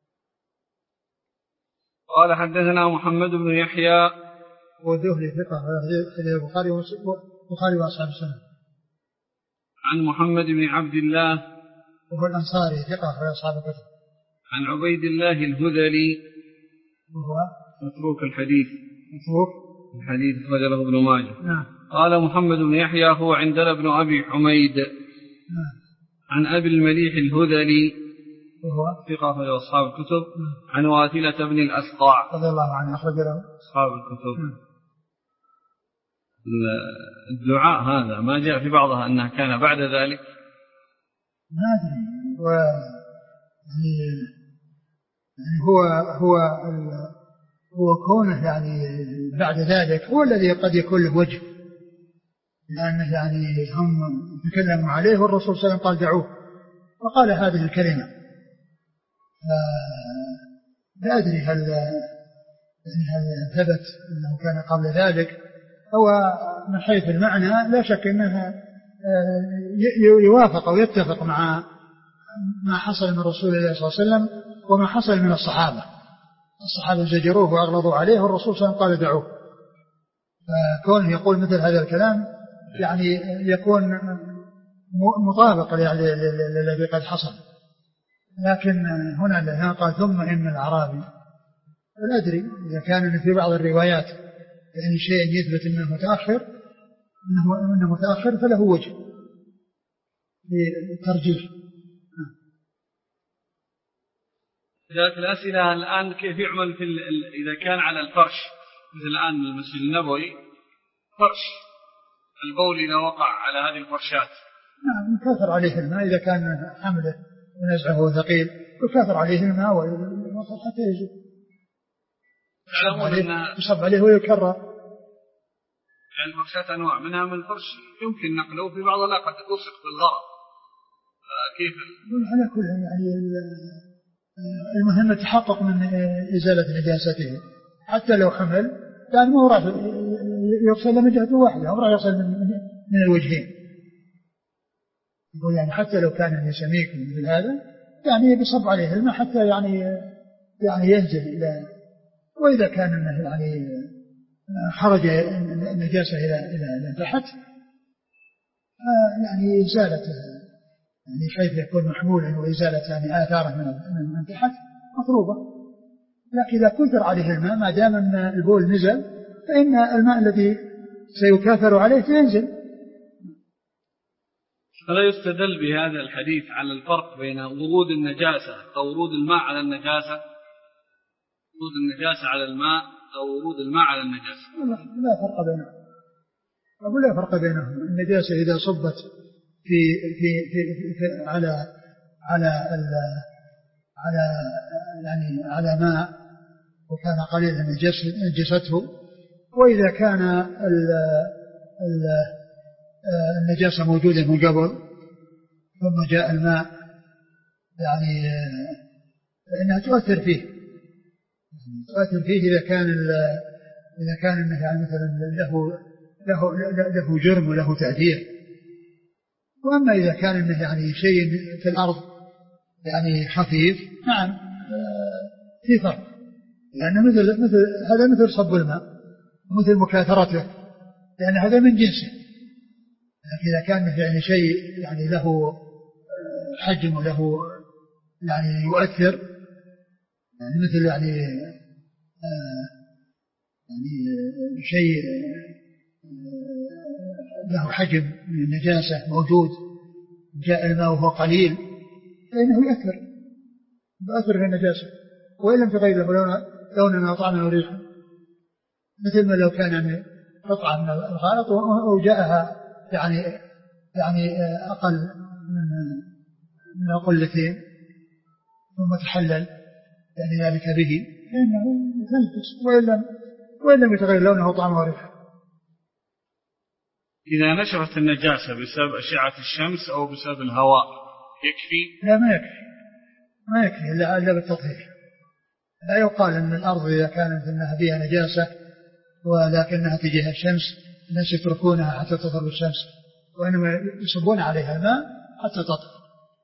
قال حدثنا محمد بن يحيى والذهلي ثقة حديث البخاري وأصحاب السنة. عن محمد بن عبد الله وهو الأنصاري ثقة أخرج أصحاب الكتب. عن عبيد الله الهذلي وهو متروك الحديث. متروك الحديث أخرجه ابن ماجه. نعم. قال محمد بن يحيى هو عندنا ابن أبي حميد. نعم. عن أبي المليح الهذلي وهو ثقة أخرج أصحاب الكتب. عن واثلة بن الأسقع رضي الله عنه أخرج له أصحاب الكتب. الدعاء هذا ما جاء في بعضها أنها كان بعد ذلك، ما أدري. يعني هو وكونه يعني بعد ذلك هو الذي قد يكون له وجه، لأنه يعني هم تكلموا عليه والرسول صلى الله عليه وسلم قال دعوه وقال هذه الكلمة. لا أدري هل ثبت أنه كان قبل ذلك. هو من حيث المعنى لا شك أنه يوافق أو يتفق مع ما حصل من رسول الله صلى الله عليه وسلم وما حصل من الصحابة زجروه وأغلظوا عليه والرسول صلى الله عليه وسلم قال دعوه. فكونه يقول مثل هذا الكلام يعني يكون مطابق للذي قد حصل. لكن هنا قال ثم إن الأعرابي، لا أدري إذا كان في بعض الروايات يعني شيء يثبت أنه متأخر فله وجه للترجيح. ذلك الأسئلة الآن كيف يعمل إذا كان على الفرش مثل الآن المسجد النبوي فرش البول إذا وقع على هذه الفرشات؟ نعم يكاثر عليه الماء إذا كان حمله ونزعه ثقيل، يكاثر عليه الماء ويوصل حتى يزول. يصب عليه ويكرر. يعني الفرشات أنواع منها من الفرش يمكن نقله في بعض لا قد تلصق بالغرض. كيف؟ على كل يعني المهم التحقق من إزالة نجاسته حتى لو حمل، يعني ما هو راح يغسل من جهة واحدة، هو راح يغسل من الوجهين. يقول يعني حتى لو كان يسميك مثل هذا يعني بيصب عليه الماء حتى يعني ينزل إلى، وإذا كان يعني خرج النجاسة إلى تحت يعني إزالته يعني حيث يكون محمولا وإزالة يعني آثاره من تحت مطلوبة. لكن إذا كثر عليه الماء ما دام أن البول نزل فإن الماء الذي سيكاثر عليه سينزل. فلا يستدل بهذا الحديث على الفرق بين ورود النجاسة أو ورود الماء على النجاسة، ورود النجاسة على الماء أو ورود الماء على النجاسة؟ لا فرق بينهم. أقول لا فرق بينهم. النجاسة إذا صبت في على ماء وكان قليلا نجسته، وإذا كان النجاسة موجودة من قبل ثم جاء الماء يعني فإنها تؤثر فيه إذا كان إنه يعني مثلا له جرم وله تأثير. وأما إذا كان إنه يعني شيء في الأرض يعني خفيف نعم في فرق، لأنه هذا مثل صب الماء مثل مكاثرته لأن هذا من جنسه. لكن إذا كان يعني شيء يعني له حجم وله يعني يؤثر يعني مثل يعني شيء له حجم من النجاسة موجود جاء الماء وهو قليل فإنه يؤثر في النجاسة وإن لم تغير له لونا وطعما وريحا، مثل ما لو كان قطعة من الخالط وجاءها يعني أقل من قلتين ثم تحلل يعني ذلك به فإنه يتنجس وإن لم يتغير لونه وطعمه وريحه. إذا نشرت النجاسة بسبب أشعة الشمس أو بسبب الهواء يكفي؟ لا ما يكفي إلا بالتطهير. لا يقال أن الأرض إذا كانت أنها فيها نجاسة ولكنها تجاه الشمس الناس يتركونها حتى تطهر الشمس، وإنما يصبون عليها الماء حتى تطهر.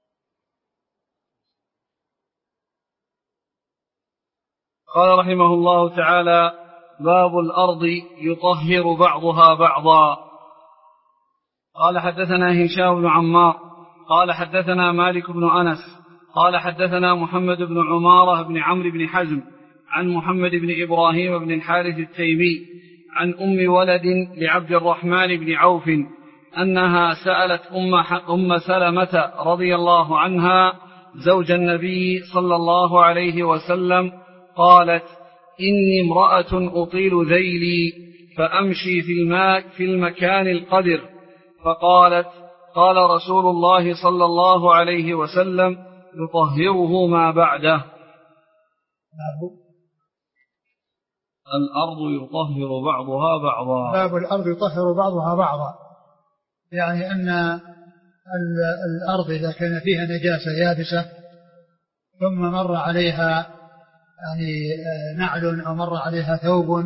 قال رحمه الله تعالى: باب الأرض يطهر بعضها بعضا. قال حدثنا هشام بن عمار قال حدثنا مالك بن أنس قال حدثنا محمد بن عمارة بن عمرو بن حزم عن محمد بن إبراهيم بن الحارث التيمي عن أم ولد لعبد الرحمن بن عوف أنها سألت أم سلمة رضي الله عنها زوج النبي صلى الله عليه وسلم قالت: إني امرأة أطيل ذيلي فأمشي في المكان القدر، فقالت: قال رسول الله صلى الله عليه وسلم: يطهره ما بعده. الأرض يطهر بعضها بعضا. باب الأرض يطهر بعضها بعضا، يعني أن الأرض إذا كان فيها نجاسة يابسة ثم مر عليها يعني نعل أو مر عليها ثوب،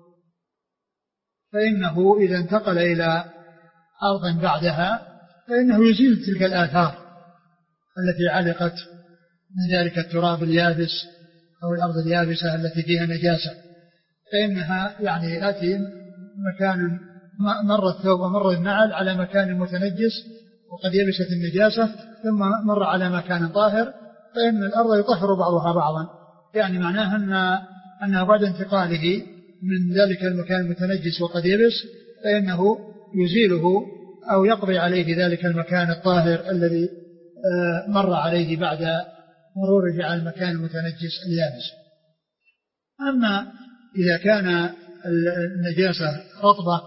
فإنه إذا انتقل إلى أرض بعدها فإنه يزيل تلك الآثار التي علقت من ذلك التراب اليابس أو الأرض اليابسة التي فيها نجاسة، فإنها يعني يأتي مكان مر الثوب ومر النعل على مكان متنجس وقد يبست النجاسة ثم مر على مكان طاهر، فإن الأرض يطهر بعضها بعضا، يعني معناها أنه بعد انتقاله من ذلك المكان المتنجس وقد يبس فإنه يزيله أو يقضي عليه ذلك المكان الطاهر الذي مر عليه بعد مروره على المكان المتنجس اليابس. أما إذا كان النجاسة رطبة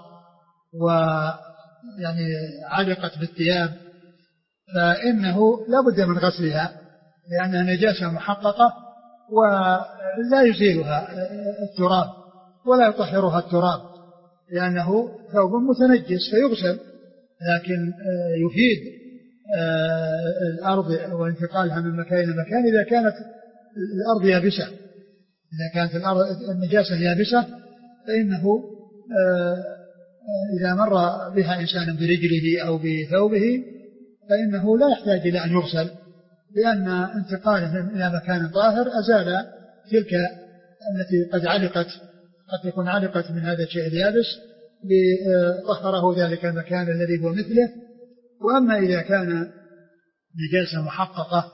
ويعني علقت بالثياب فإنه لا بد من غسلها لأنها نجاسة محققة ولا يزيلها التراب ولا يطهرها التراب لأنه ثوب متنجس فيغسل، لكن يفيد الأرض وانتقالها من مكان إلى مكان إذا كانت الأرض يابسة. إذا كانت النجاسة يابسة فإنه إذا مر بها إنسان برجله أو بثوبه فإنه لا يحتاج إلى أن يغسل، لأن انتقاله إلى مكان طاهر أزال تلك التي قد علقت، قد تكون علقت من هذا الشيء اليابس لطهره ذلك المكان الذي هو مثله. وأما إذا كان نجاسة محققة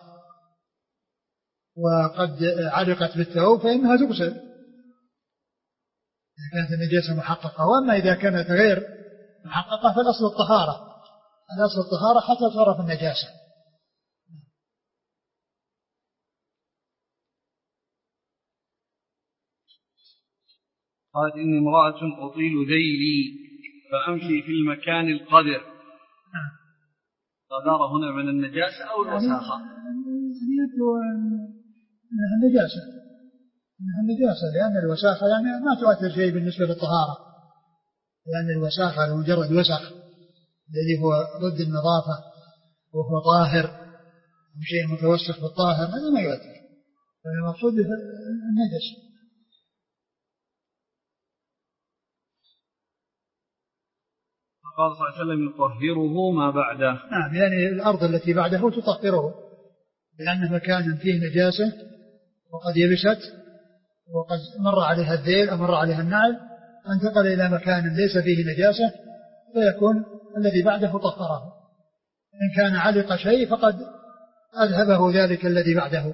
وقد علقت بالثوب فإنها تغسل إذا كانت النجاسة محققة. وأما إذا كانت غير محققة فالأصل الطهارة، الأصل الطهارة حتى تعرف النجاسة. قالت إني امرأة أطيل ذيلي فأمشي في المكان القذر. قذارة هنا من النجاسة أو الوساخة؟ إنها النجاسة لأن الوساخة يعني ما تؤثر شيء بالنسبة للطهارة، لأن الوساخة مجرد وسخ الذي هو ضد النظافة وهو طاهر شيء متوسخ بالطاهر هذا ما يؤثر، فالمقصود النجس. قال صلى الله عليه وسلم يطهره ما بعده. نعم، يعني الأرض التي بعده تطهره لأنه مكان فيه نجاسة وقد يبست وقد مر عليها الذيل أو مر عليها النعل، انتقل إلى مكان ليس فيه نجاسة فيكون الذي بعده طهره. إن كان علق شيء فقد أذهبه ذلك الذي بعده.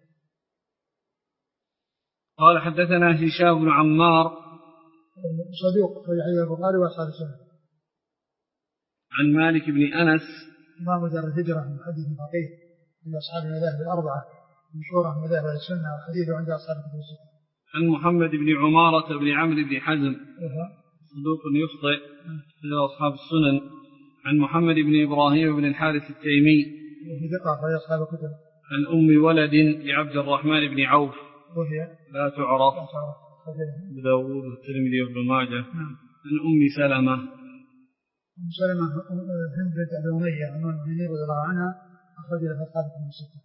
قال حدثنا هشام بن عمار صدوق في البخاري وأصحاب السنة. عن مالك بن أنس إمام دار الهجرة محدث فقيه من أصحاب المذاهب الأربعة مشهورة من مذاهب السنة وحديثه عند أصحاب الكتب الستة. عن محمد بن عمارة بن عمرو بن حزم صدوق يخطئ إلى أصحاب السنن. عن محمد بن إبراهيم بن الحارث التيمي وفي ثقة في أصحاب الكتب. عن أم ولد لعبد الرحمن بن عوف وهي لا تعرف أبو داود والترمذي وابن ماجه. عن أم سلمة هند بنت أبي أمية عن المؤمنين رضي الله عنها أخرج له أصحاب الكتب الستة.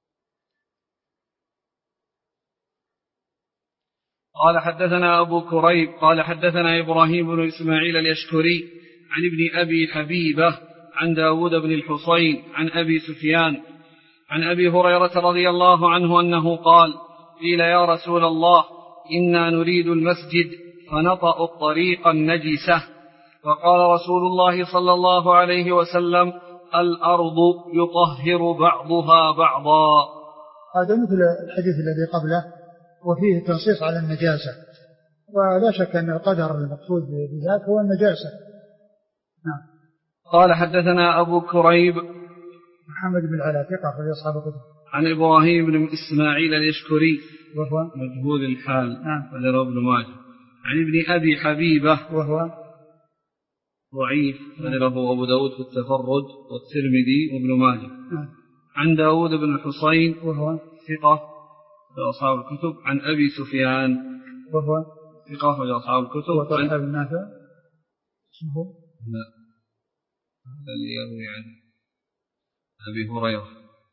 قال حدثنا أبو كريب قال حدثنا إبراهيم بن إسماعيل اليشكري عن ابن أبي حبيبة عن داود بن الحصين عن أبي سفيان عن أبي هريرة رضي الله عنه أنه قال قيل يا رسول الله إنا نريد المسجد فنطأ الطريق النجسة، فقال رسول الله صلى الله عليه وسلم الأرض يطهر بعضها بعضا. هذا مثل الحديث الذي قبله وفيه تنصيص على النجاسة، ولا شك أن القدر المقصود بذلك هو النجاسة. نعم. قال حدثنا أبو كريب محمد بن العلاء ثقة في أصحاب الكتب. عن إبراهيم بن إسماعيل اليشكري وهو مجهول الحال. نعم. وله ابن ماجه. عن ابن أبي حبيبة وهو ضعيف وله أبو داود في التفرد والترمذي وابن ماجه. نعم. عن داود بن الحصين وهو ثقة في أصحاب الكتب. عن أبي سفيان وهو ثقة أخرج أصحاب الكتب. وطلحة بن نافع اسمه؟ لا، هذا اللي يروي عن أبي هريرة.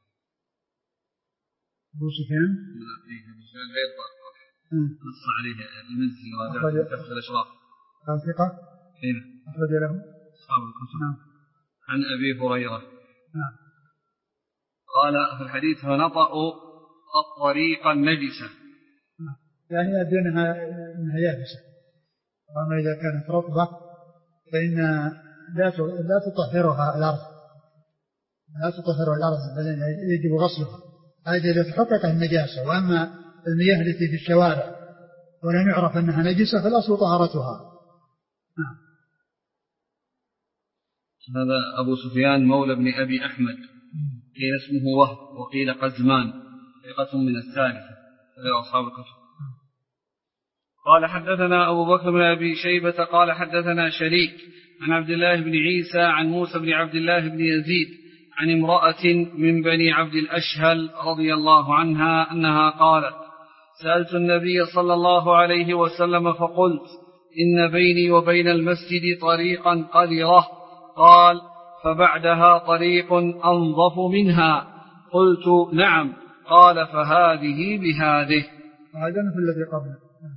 أبو سفيان؟ لا، فيه أبو سفيان غير طلحة، نص عليه المزي وهذا تحت الأشراف. ثقة؟ هنا أخرج له أصحاب الكتب. عن أبي هريرة. قال في الحديث: فنطأوا الطريق النجسة، يعني أدنها أنها يابسة، وأما إذا كانت رطبة فإن لا تطهرها الأرض، لا تطهر الأرض، بل يجب غسلها، هذا إذا تحقق النجاسة. وأما المياه التي في الشوارع ولم يعرف أنها نجسة فالأصل طهارتها. هذا أبو سفيان مولى بن أبي أحمد، قيل اسمه وهب وقيل قزمان، ثقة من الثالثة، غير أصحاب الكتب. قال حدثنا أبو بكر بن أبي شيبة قال حدثنا شريك عن عبد الله بن عيسى عن موسى بن عبد الله بن يزيد عن امرأة من بني عبد الأشهل رضي الله عنها أنها قالت: سألت النبي صلى الله عليه وسلم فقلت: إن بيني وبين المسجد طريقا قذرة، قال: فبعدها طريق أنظف منها. قلت: نعم. قال: فهذه بهذه. هذا في الذي قبله.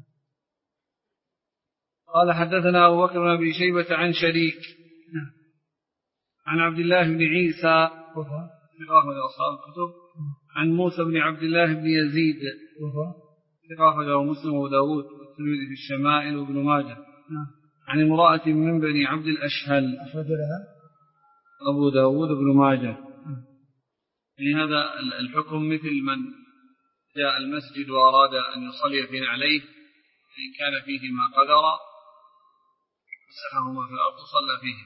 قال حدثنا أبو بكر بن أبي شيبة عن شريك عن عبد الله بن عيسى ثقة من أصحاب الكتب عن موسى بن عبد الله بن يزيد ثقة أخرجه مسلم وداود والترمذي في الشمائل وابن ماجه عن امرأة من بني عبد الأشهل أخرج لها أبو داود وابن ماجه. يعني هذا الحكم مثل من جاء المسجد وأراد أن يصلي في نعليه إن كان فيهما قذر مسحهما في الأرض صلى فيه.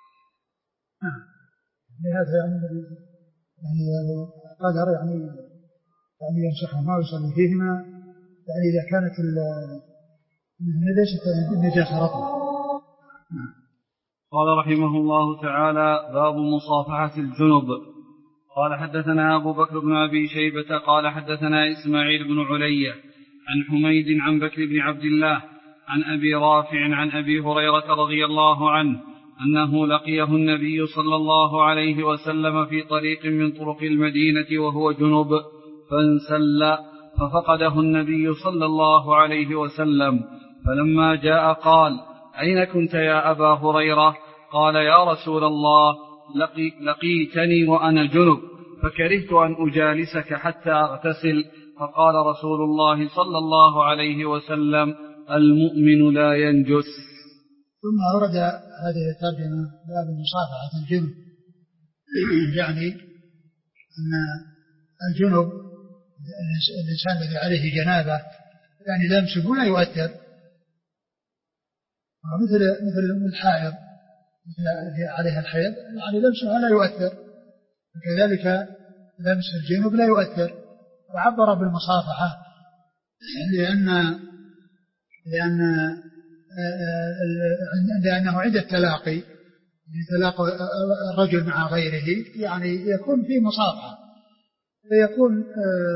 لهذا يعني قدر يعني يمسحهما ويصلي فيهما، يعني إذا كانت النجاسة رطبة. قال رحمه الله تعالى: باب مصافحة الجنب. قال حدثنا أبو بكر بن أبي شيبة قال حدثنا إسماعيل بن علي عن حميد عن بكر بن عبد الله عن أبي رافع عن أبي هريرة رضي الله عنه أنه لقيه النبي صلى الله عليه وسلم في طريق من طرق المدينة وهو جنب فانسل، ففقده النبي صلى الله عليه وسلم، فلما جاء قال: أين كنت يا أبا هريرة؟ قال: يا رسول الله، لقيتني وأنا جنب فكرهت أن أجالسك حتى أغتسل. فقال رسول الله صلى الله عليه وسلم: المؤمن لا ينجس. ثم أورد هذه الترجمة باب مصافحة الجنب، يعني أن الجنب الإنسان الذي عليه جنابة يعني لمسه لا يؤثر، مثل الحائض مثل عليها الحيض يعني لمسها لا يؤثر، وكذلك لمس الجنب لا يؤثر. وعبر بالمصافحة لأنه عند التلاقي يتلاقى الرجل مع غيره يعني يكون في مصافحة، فيكون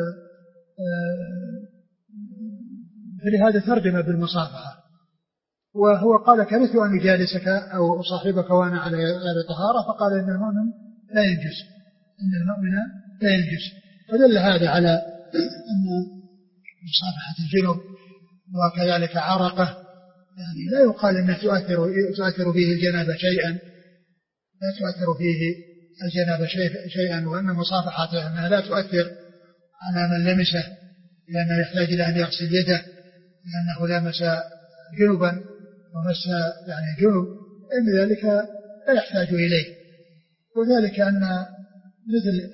فلهذا ترجم بالمصافحة. وهو قال: كرهت أن أجالسك أو أصاحبك وأنا على غير طهارة، فقال: إن المؤمن لا ينجس، إن المؤمن لا ينجس. فدل هذا على أن مصافحة الجنب وكذلك عرقه يعني لا يقال أنه تؤثر فيه الجنابة شيئا، لا تؤثر فيه الجنابة شيئا، وأن مصافحته أنها لا تؤثر على من لمسه، لأنه يحتاج إلى أن يغسل يده لأنه لمس جنبا ومس يعني جنب، إن ذلك لا يحتاج إليه. وذلك أن مثل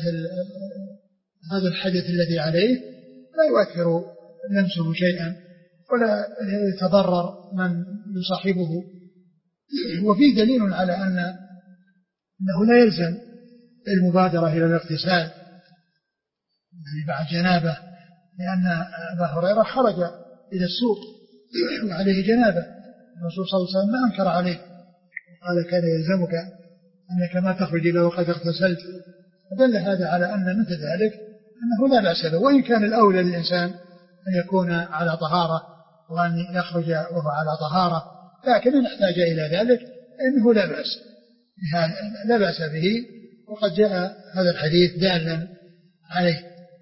هذا الحدث الذي عليه لا يؤثر لمسه شيئا ولا يتضرر من يصاحبه. وفيه دليل على أنه لا يلزم المبادرة إلى الاغتسال يعني بعد جنابه، لأن أبا هريرة خرج إلى السوق وعليه جنابه، الرسول صلى الله عليه وسلم ما أنكر عليه وقال: كان يلزمك أنك ما تخرج إلا وقد اغتسلت. فدل هذا على أن مثل ذلك أنه لا بأس به، وإن كان الأولى للإنسان أن يكون على طهارة وأن يخرج وهو على طهارة، لكن إن احتاج إلى ذلك إنه لا بأس به، وقد جاء هذا الحديث دالا عليه.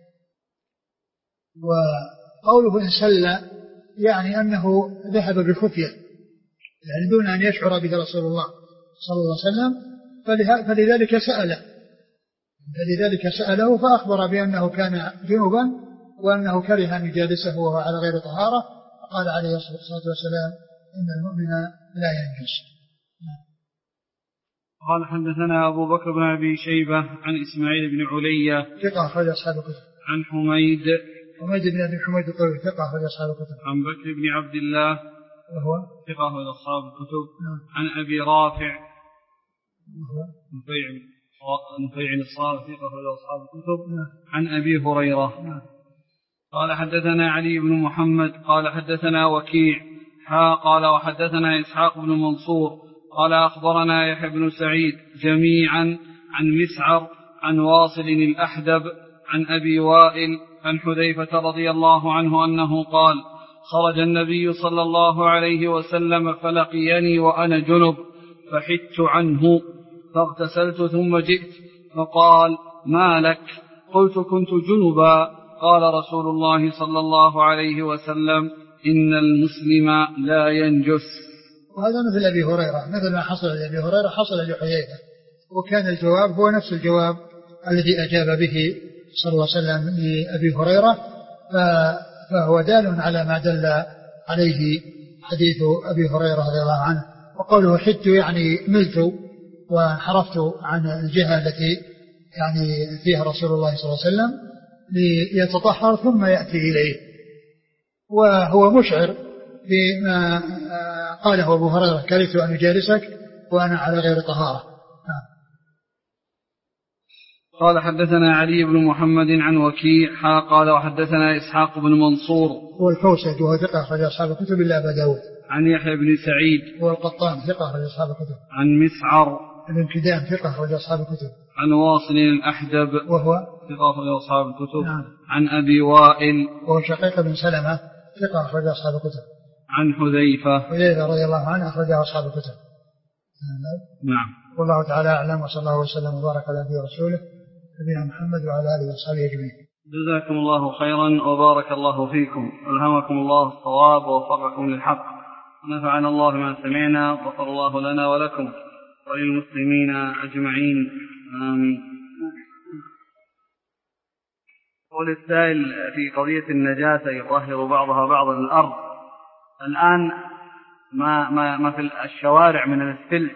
وقوله إن سل يعني أنه ذهب بالخفية، يعني دون أن يشعر به رسول الله صلى الله عليه وسلم، فلذلك سأله فأخبر بأنه كان جنوبا وأنه كره أن يجالسه وهو على غير طهارة، فقال عليه الصلاة والسلام إن المؤمن لا ينجس. قال حدثنا أبو بكر بن أبي شيبة عن إسماعيل بن علية ثقة أخرج أصحاب الكتب. عن حميد بن أبي حميد الطويل ثقة أخرج أصحاب الكتب. عن بكر بن عبد الله وهو ثقة أخرج أصحاب الكتب. عن أبي رافع نفيع الصالح ثقة أخرج أصحاب الكتب. عن أبي هريرة قال حدثنا علي بن محمد قال حدثنا وكيع قال وحدثنا إسحاق بن منصور قال أخبرنا يحيى بن سعيد جميعا عن مسعر عن واصل الأحدب عن أبي وائل عن حذيفة رضي الله عنه أنه قال خرج النبي صلى الله عليه وسلم فلقيني وأنا جنب فحدت عنه فاغتسلت ثم جئت فقال ما لك؟ قلت كنت جنبا. قال رسول الله صلى الله عليه وسلم إن المسلم لا ينجس. وهذا مثل أبي هريرة، مثل ما حصل لأبي هريرة حصل لحذيفة، وكان الجواب هو نفس الجواب الذي أجاب به صلى الله عليه وسلم لأبي هريرة، فهو دال على ما دل عليه حديث أبي هريرة رضي الله عنه. وقوله حدت يعني ملت وانحرفت عن الجهة التي يعني فيها رسول الله صلى الله عليه وسلم ليتطهر ثم يأتي إليه، وهو مشعر بما قاله أبو هريرة كرهت أن يجالسك وأنا على غير طهارة. قال حدثنا علي بن محمد عن وكيع قال وحدثنا إسحاق بن منصور هو الكوسج وهو ثقة أخرج أصحاب الكتب إلا أبا داود. عن يحيى بن سعيد هو القطان ثقة أخرج أصحاب الكتب. عن مسعر بن كدام ثقة أخرج أصحاب الكتب. عن واصل الأحدب وهو ثقة أخرج أصحاب الكتب. نعم. عن أبي وائل وهو شقيق بن سلمة ثقة أخرج أصحاب الكتب. عن حذيفة رضي الله عنه أخرج أصحاب الكتب. نعم. والله تعالى أعلم، وصلى الله وسلم وبارك على نبينا ورسوله نبينا محمد وعلى آله وصحبه أجمعين. جزاكم الله خيرا وبارك الله فيكم، ألهمكم الله الصواب ووفقكم للحق، ونفعنا الله ما سمعنا، وغفر الله لنا ولكم وللمسلمين أجمعين، آمين. قول السائل في قضية النجاسة يطهر بعضها بعضا الأرض، الآن ما في الشوارع من الاسفلت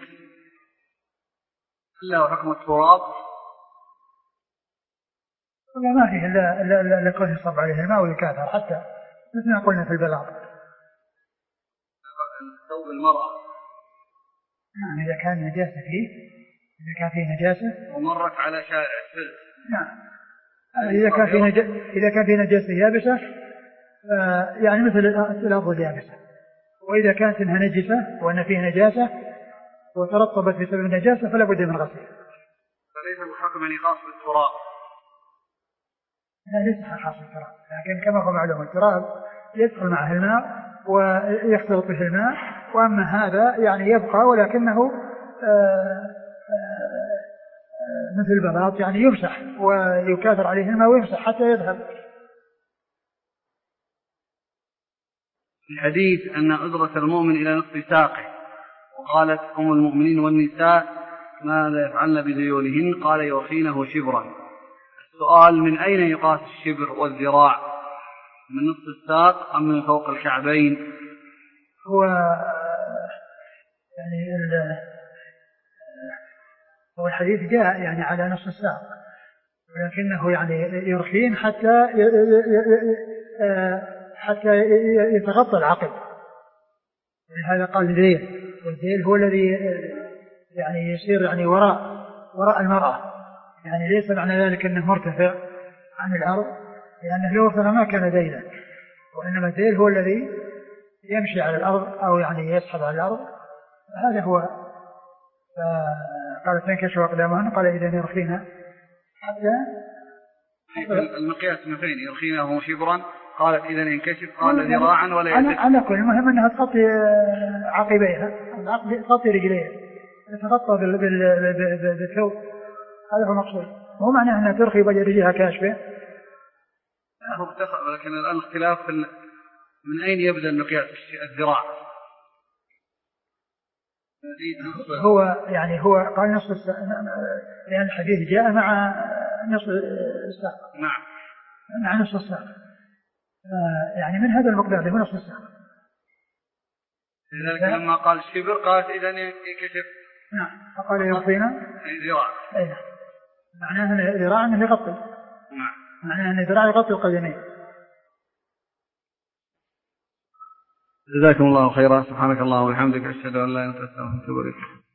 إلا وحكم التراب؟ ولا ما فيه إلا كون يصب عليه الماء ويكاثر، حتى مثل ما قلنا في البلاط. ثوب المرأة نعم إذا كان نجاسة فيه، إذا كان فيه نجاسة ومرت على شارع السلت، نعم إذا كان فيه نجاسة يابسة يعني مثل الأرض اليابسة، وإذا كانت إنها نجسة وأن فيه نجاسة وترطبت بسبب النجاسة فلا بد من غسلها. فليس الحكم أن يخاص بالتراب؟ لا ليس خاص بالتراب، لكن كما هو معلوم التراب يدخل معه الماء ويختلط به الماء، وأما هذا يعني يبقى ولكنه مثل البلاط يعني يمسح ويكاثر عليه الماء ويمسح حتى يذهب. الحديث أن أدرة المؤمن إلى نصف ساقه، وقالت أم المؤمنين والنساء ماذا يفعلن بذيولهن؟ قال يرخينه شبرا. السؤال من أين يقاس الشبر والذراع؟ من نصف الساق أم من فوق الكعبين؟ هو يعني هو الحديث جاء يعني على نصف الساق، ولكنه يعني يرخين حتى يتغطى العقل، لهذا قال ذيل، والذيل هو الذي يعني يصير يعني وراء المرأة، يعني ليس معنى ذلك أنه مرتفع عن الأرض، لأنه لو ارتفع ما كان ذيلا، وإنما الذيل هو الذي يمشي على الأرض أو يعني يسحب على الأرض، هذا هو. قال تنكشف أقدامهن، قال إذا يرخينا حتى المقياس مثلين، يرخينه شبرا قالت إذا ينكشف قال ذراعا ولا ينكشف. على كل المهم أنها تغطي عقبيها تغطي رجليها تغطى بالثوب. هذا هو المقصود. مو معناه أنها ترخي وجه رجلها كاشفة. لكن الآن الاختلاف من أين يبدأ النقياس الذراع. هو قال نصف الساق لأن الحديث جاء مع نصف الساق. نعم. مع نصف الساق يعني من هذا المقدار اللي هو نصف الساق. لذلك لما قال الشبر قالت إذا ينكشف. نعم. فقال يغطينا ذراع. أيه. معناه أن ذراع أنه يغطي. نعم. معناه أن ذراع يغطي القدمين. جزاكم الله خيرا. سبحانك اللهم وبحمدك أشهد أن لا إله إلا أنت أستغفرك وأتوب إليك.